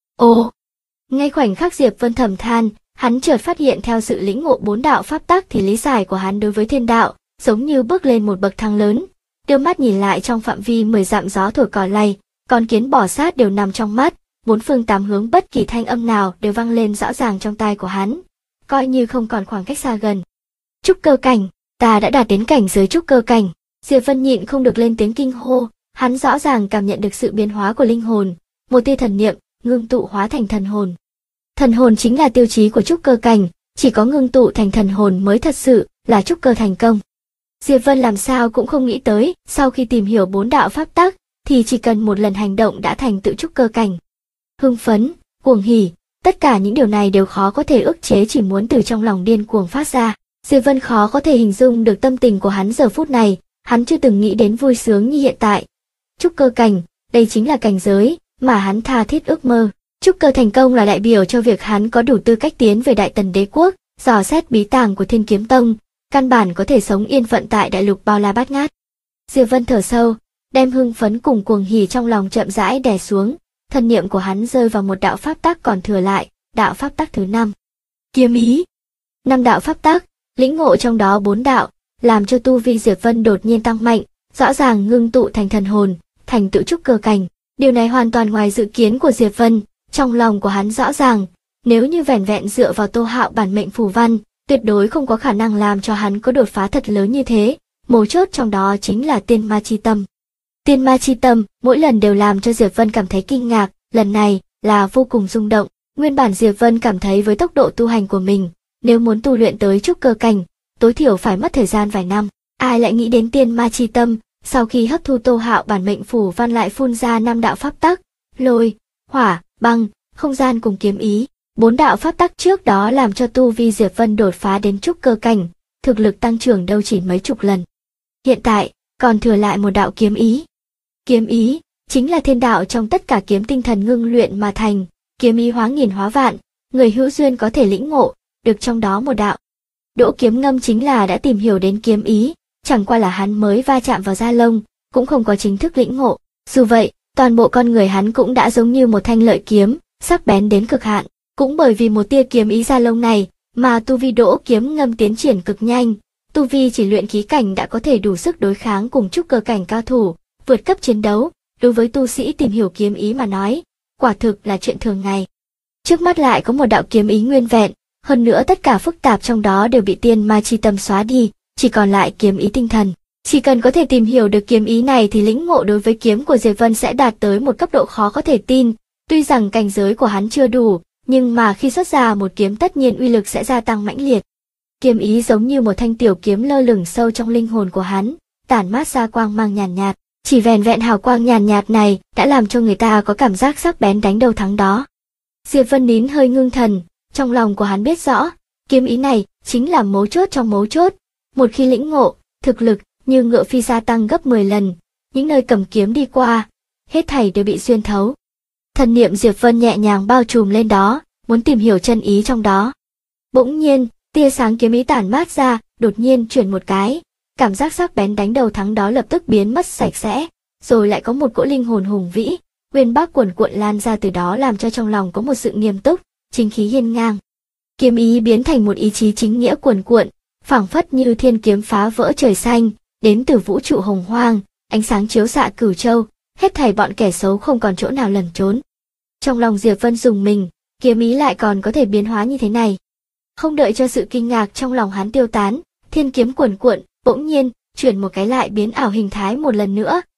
Ồ! Ngay khoảnh khắc Diệp Vân thầm than, hắn chợt phát hiện theo sự lĩnh ngộ 4 đạo pháp tắc thì lý giải của hắn đối với thiên đạo giống như bước lên một bậc thang lớn. Đưa mắt nhìn lại trong phạm vi 10 dặm gió thổi cỏ lay, con kiến bò sát đều nằm trong mắt, bốn phương tám hướng bất kỳ thanh âm nào đều vang lên rõ ràng trong tai của hắn, coi như không còn khoảng cách xa gần. Trúc cơ cảnh, ta đã đạt đến cảnh giới trúc cơ cảnh. Diệp Vân nhịn không được lên tiếng kinh hô, hắn rõ ràng cảm nhận được sự biến hóa của linh hồn, một tia thần niệm ngưng tụ hóa thành thần hồn. Thần hồn chính là tiêu chí của trúc cơ cảnh, chỉ có ngưng tụ thành thần hồn mới thật sự là trúc cơ thành công. Diệp Vân làm sao cũng không nghĩ tới, sau khi tìm hiểu 4 đạo pháp tắc, thì chỉ cần một lần hành động đã thành tựu trúc cơ cảnh. Hưng phấn, cuồng hỉ, tất cả những điều này đều khó có thể ức chế, chỉ muốn từ trong lòng điên cuồng phát ra. Diệp Vân khó có thể hình dung được tâm tình của hắn giờ phút này, hắn chưa từng nghĩ đến vui sướng như hiện tại. Trúc cơ cảnh, đây chính là cảnh giới mà hắn tha thiết ước mơ. Trúc cơ thành công là đại biểu cho việc hắn có đủ tư cách tiến về Đại Tần Đế quốc, dò xét bí tàng của Thiên Kiếm Tông, căn bản có thể sống yên phận tại đại lục bao la bát ngát. Diệp Vân thở sâu, đem hưng phấn cùng cuồng hỉ trong lòng chậm rãi đè xuống, thân niệm của hắn rơi vào một đạo pháp tắc còn thừa lại, đạo pháp tắc thứ 5. Kiếm ý. 5 đạo pháp tắc, lĩnh ngộ trong đó 4 đạo, làm cho tu vi Diệp Vân đột nhiên tăng mạnh, rõ ràng ngưng tụ thành thần hồn, thành tựu trúc cơ cảnh. Điều này hoàn toàn ngoài dự kiến của Diệp Vân, trong lòng của hắn rõ ràng, nếu như vẻn vẹn dựa vào Tô Hạo bản mệnh phù văn, tuyệt đối không có khả năng làm cho hắn có đột phá thật lớn như thế, mấu chốt trong đó chính là tiên ma chi tâm. Tiên ma chi tâm, mỗi lần đều làm cho Diệp Vân cảm thấy kinh ngạc, lần này là vô cùng rung động. Nguyên bản Diệp Vân cảm thấy với tốc độ tu hành của mình, nếu muốn tu luyện tới trúc cơ cảnh, tối thiểu phải mất thời gian vài năm. Ai lại nghĩ đến tiên ma chi tâm, sau khi hấp thu Tô Hạo bản mệnh phù văn lại phun ra 5 đạo pháp tắc, lôi, hỏa, băng, không gian cùng kiếm ý. 4 đạo pháp tắc trước đó làm cho tu vi Diệp Vân đột phá đến trúc cơ cảnh, thực lực tăng trưởng đâu chỉ mấy chục lần. Hiện tại, còn thừa lại một đạo kiếm ý. Kiếm ý, chính là thiên đạo trong tất cả kiếm tinh thần ngưng luyện mà thành, kiếm ý hóa nghìn hóa vạn, người hữu duyên có thể lĩnh ngộ, được trong đó một đạo. Đỗ Kiếm Ngâm chính là đã tìm hiểu đến kiếm ý, chẳng qua là hắn mới va chạm vào da lông, cũng không có chính thức lĩnh ngộ. Dù vậy, toàn bộ con người hắn cũng đã giống như một thanh lợi kiếm, sắc bén đến cực hạn. Cũng bởi vì một tia kiếm ý da lông này, mà tu vi Đỗ Kiếm Ngâm tiến triển cực nhanh, tu vi chỉ luyện khí cảnh đã có thể đủ sức đối kháng cùng trúc cơ cảnh cao thủ, vượt cấp chiến đấu. Đối với tu sĩ tìm hiểu kiếm ý mà nói, quả thực là chuyện thường ngày. Trước mắt lại có một đạo kiếm ý nguyên vẹn, hơn nữa tất cả phức tạp trong đó đều bị tiên ma chi tâm xóa đi, chỉ còn lại kiếm ý tinh thần. Chỉ cần có thể tìm hiểu được kiếm ý này thì lĩnh ngộ đối với kiếm của Diệp Vân sẽ đạt tới một cấp độ khó có thể tin. Tuy rằng cảnh giới của hắn chưa đủ, nhưng mà khi xuất ra một kiếm tất nhiên uy lực sẽ gia tăng mãnh liệt. Kiếm ý giống như một thanh tiểu kiếm lơ lửng sâu trong linh hồn của hắn, tản mát ra quang mang nhàn nhạt. Chỉ vẻn vẹn hào quang nhàn nhạt này đã làm cho người ta có cảm giác sắc bén đánh đầu thắng đó. Diệp Vân nín hơi ngưng thần, trong lòng của hắn biết rõ, kiếm ý này chính là mấu chốt trong mấu chốt. Một khi lĩnh ngộ, thực lực như ngựa phi gia tăng gấp 10 lần, những nơi cầm kiếm đi qua, hết thảy đều bị xuyên thấu. Thần niệm Diệp Vân nhẹ nhàng bao trùm lên đó, muốn tìm hiểu chân ý trong đó. Bỗng nhiên, tia sáng kiếm ý tản mát ra, đột nhiên chuyển một cái, cảm giác sắc bén đánh đầu thắng đó lập tức biến mất sạch sẽ, rồi lại có một cỗ linh hồn hùng vĩ, uyên bác cuồn cuộn lan ra từ đó làm cho trong lòng có một sự nghiêm túc, chính khí hiên ngang. Kiếm ý biến thành một ý chí chính nghĩa cuồn cuộn, phảng phất như thiên kiếm phá vỡ trời xanh, đến từ vũ trụ hồng hoang, ánh sáng chiếu xạ cửu châu, hết thảy bọn kẻ xấu không còn chỗ nào lẩn trốn. Trong lòng Diệp Vân rùng mình, kiếm ý lại còn có thể biến hóa như thế này. Không đợi cho sự kinh ngạc trong lòng hắn tiêu tán, thiên kiếm cuồn cuộn, bỗng nhiên chuyển một cái lại biến ảo hình thái một lần nữa,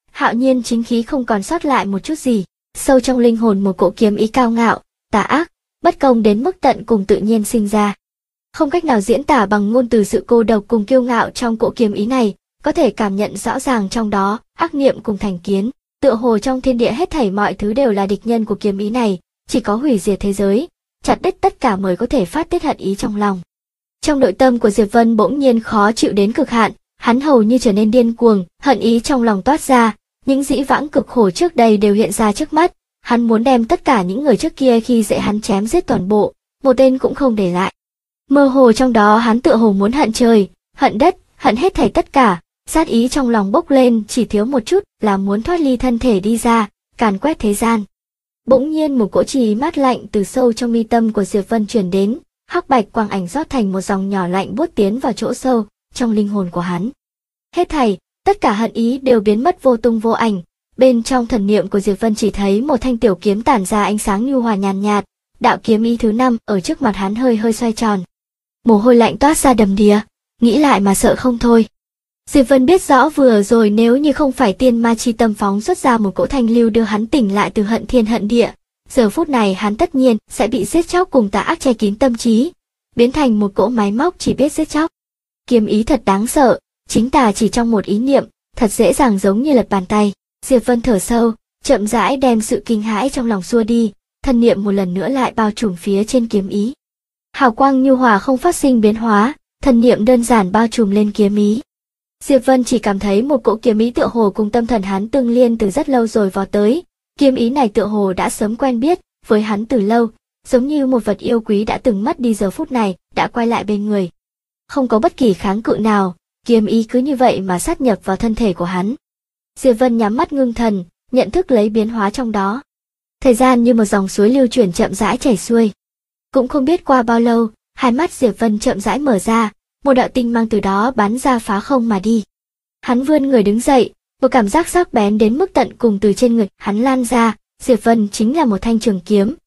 hạo nhiên chính khí không còn sót lại một chút gì. Sâu trong linh hồn một cỗ kiếm ý cao ngạo, tà ác, bất công đến mức tận cùng tự nhiên sinh ra. Không cách nào diễn tả bằng ngôn từ sự cô độc cùng kiêu ngạo trong cỗ kiếm ý này, có thể cảm nhận rõ ràng trong đó, ác niệm cùng thành kiến. Tựa hồ trong thiên địa hết thảy mọi thứ đều là địch nhân của kiếm ý này, chỉ có hủy diệt thế giới, chặt đứt tất cả mới có thể phát tiết hận ý trong lòng. Trong nội tâm của Diệp Vân bỗng nhiên khó chịu đến cực hạn, hắn hầu như trở nên điên cuồng, hận ý trong lòng toát ra, những dĩ vãng cực khổ trước đây đều hiện ra trước mắt, hắn muốn đem tất cả những người trước kia khi dễ hắn chém giết toàn bộ, một tên cũng không để lại. Mơ hồ trong đó hắn tựa hồ muốn hận trời, hận đất, hận hết thảy tất cả, sát ý trong lòng bốc lên, chỉ thiếu một chút là muốn thoát ly thân thể đi ra, càn quét thế gian. Bỗng nhiên một cỗ trì mát lạnh từ sâu trong mi tâm của Diệp Vân truyền đến, hắc bạch quang ảnh rót thành một dòng nhỏ lạnh buốt tiến vào chỗ sâu trong linh hồn của hắn. Hết thảy, tất cả hận ý đều biến mất vô tung vô ảnh. Bên trong thần niệm của Diệp Vân chỉ thấy một thanh tiểu kiếm tản ra ánh sáng nhu hòa nhàn nhạt, đạo kiếm ý thứ 5 ở trước mặt hắn hơi hơi xoay tròn. Mồ hôi lạnh toát ra đầm đìa, nghĩ lại mà sợ không thôi. Diệp Vân biết rõ vừa rồi nếu như không phải tiên ma chi tâm phóng xuất ra một cỗ thanh lưu đưa hắn tỉnh lại từ hận thiên hận địa, giờ phút này hắn tất nhiên sẽ bị giết chóc cùng tà ác che kín tâm trí, biến thành một cỗ máy móc chỉ biết giết chóc. Kiếm ý thật đáng sợ, chính tà chỉ trong một ý niệm, thật dễ dàng giống như lật bàn tay. Diệp Vân thở sâu, chậm rãi đem sự kinh hãi trong lòng xua đi, thân niệm một lần nữa lại bao trùm phía trên kiếm ý. Hào quang nhu hòa không phát sinh biến hóa, thân niệm đơn giản bao trùm lên kiếm ý. Diệp Vân chỉ cảm thấy một cỗ kiếm ý tựa hồ cùng tâm thần hắn tương liên từ rất lâu rồi vò tới, kiếm ý này tựa hồ đã sớm quen biết với hắn từ lâu, giống như một vật yêu quý đã từng mất đi giờ phút này đã quay lại bên người. Không có bất kỳ kháng cự nào, kiếm ý cứ như vậy mà sát nhập vào thân thể của hắn. Diệp Vân nhắm mắt ngưng thần, nhận thức lấy biến hóa trong đó. Thời gian như một dòng suối lưu chuyển chậm rãi chảy xuôi. Cũng không biết qua bao lâu, hai mắt Diệp Vân chậm rãi mở ra, một đạo tinh mang từ đó bắn ra phá không mà đi. Hắn vươn người đứng dậy, một cảm giác sắc bén đến mức tận cùng từ trên người hắn lan ra, Diệp Vân chính là một thanh trường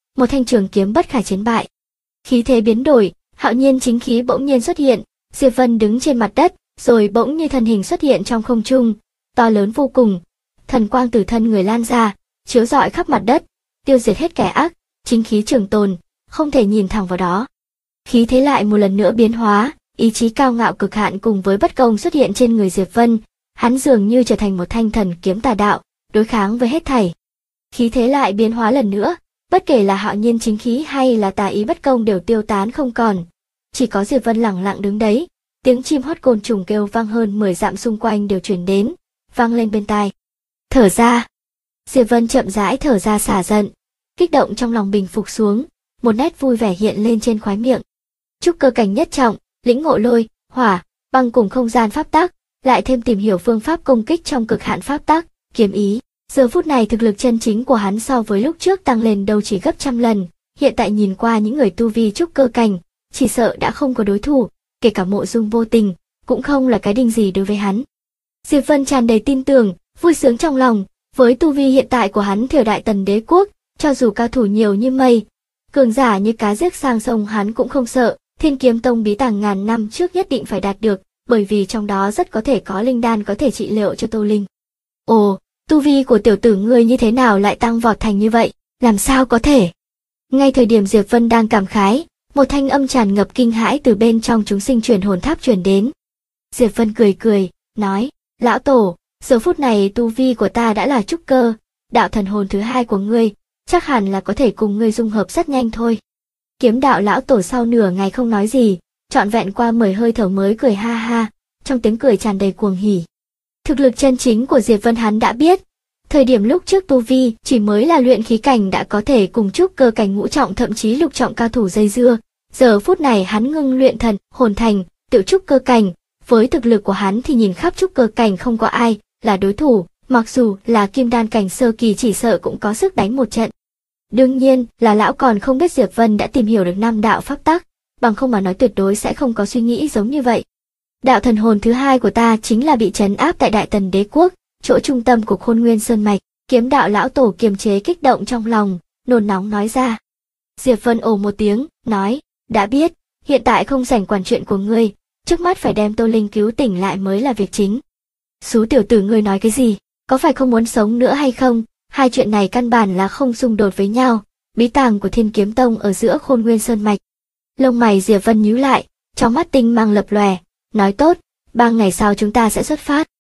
kiếm bất khả chiến bại. Khí thế biến đổi, hạo nhiên chính khí bỗng nhiên xuất hiện, Diệp Vân đứng trên mặt đất, rồi bỗng như thân hình xuất hiện trong không trung, to lớn vô cùng, thần quang từ thân người lan ra, chiếu rọi khắp mặt đất, tiêu diệt hết kẻ ác, chính khí trường tồn, không thể nhìn thẳng vào đó. Khí thế lại một lần nữa biến hóa, ý chí cao ngạo cực hạn cùng với bất công xuất hiện trên người Diệp Vân, hắn dường như trở thành một thanh thần kiếm tà đạo, đối kháng với hết thảy. Khí thế lại biến hóa lần nữa, bất kể là hạo nhiên chính khí hay là tà ý bất công đều tiêu tán không còn, chỉ có Diệp Vân lặng lặng đứng đấy, tiếng chim hót côn trùng kêu vang hơn 10 dặm xung quanh đều truyền đến, vang lên bên tai. Thở ra. Diệp Vân chậm rãi thở ra xả giận, kích động trong lòng bình phục xuống, một nét vui vẻ hiện lên trên khóe miệng. Trúc cơ cảnh nhất trọng, lĩnh ngộ lôi, hỏa, băng cùng không gian pháp tắc, lại thêm tìm hiểu phương pháp công kích trong cực hạn pháp tắc, kiếm ý. Giờ phút này thực lực chân chính của hắn so với lúc trước tăng lên đâu chỉ gấp trăm lần, hiện tại nhìn qua những người tu vi trúc cơ cảnh, chỉ sợ đã không có đối thủ, kể cả Mộ Dung Vô Tình, cũng không là cái đinh gì đối với hắn. Diệp Vân tràn đầy tin tưởng, vui sướng trong lòng, với tu vi hiện tại của hắn Thiểu Đại Tần Đế quốc, cho dù cao thủ nhiều như mây, cường giả như cá giết sang sông hắn cũng không sợ, Thiên Kiếm Tông bí tàng ngàn năm trước nhất định phải đạt được, bởi vì trong đó rất có thể có linh đan có thể trị liệu cho Tô Linh. Ồ, tu vi của tiểu tử ngươi như thế nào lại tăng vọt thành như vậy, làm sao có thể? Ngay thời điểm Diệp Vân đang cảm khái, một thanh âm tràn ngập kinh hãi từ bên trong chúng sinh truyền hồn tháp truyền đến. Diệp Vân cười cười, nói, lão tổ, giờ phút này tu vi của ta đã là trúc cơ, đạo thần hồn thứ 2 của ngươi, chắc hẳn là có thể cùng ngươi dung hợp rất nhanh thôi. Kiếm đạo lão tổ sau nửa ngày không nói gì, trọn vẹn qua 10 hơi thở mới cười ha ha, trong tiếng cười tràn đầy cuồng hỉ. Thực lực chân chính của Diệp Vân hắn đã biết, thời điểm lúc trước tu vi chỉ mới là luyện khí cảnh đã có thể cùng trúc cơ cảnh ngũ trọng thậm chí lục trọng cao thủ dây dưa, giờ phút này hắn ngưng luyện thần hồn thành, tự trúc cơ cảnh, với thực lực của hắn thì nhìn khắp trúc cơ cảnh không có ai là đối thủ, mặc dù là kim đan cảnh sơ kỳ chỉ sợ cũng có sức đánh một trận. Đương nhiên là lão còn không biết Diệp Vân đã tìm hiểu được 5 đạo pháp tắc, bằng không mà nói tuyệt đối sẽ không có suy nghĩ giống như vậy. Đạo thần hồn thứ 2 của ta chính là bị trấn áp tại Đại Tần Đế quốc, chỗ trung tâm của Khôn Nguyên Sơn mạch. Kiếm đạo lão tổ kiềm chế kích động trong lòng, nôn nóng nói ra. Diệp Vân ồ một tiếng, nói, đã biết, hiện tại không rảnh quản chuyện của ngươi, trước mắt phải đem Tô Linh cứu tỉnh lại mới là việc chính. Xú tiểu tử ngươi nói cái gì? có phải không muốn sống nữa hay không? Hai chuyện này căn bản là không xung đột với nhau. Bí tàng của Thiên Kiếm Tông ở giữa Khôn Nguyên Sơn mạch. Lông mày Diệp Vân nhíu lại, trong mắt tinh mang lập lòe, nói tốt, 3 ngày sau chúng ta sẽ xuất phát.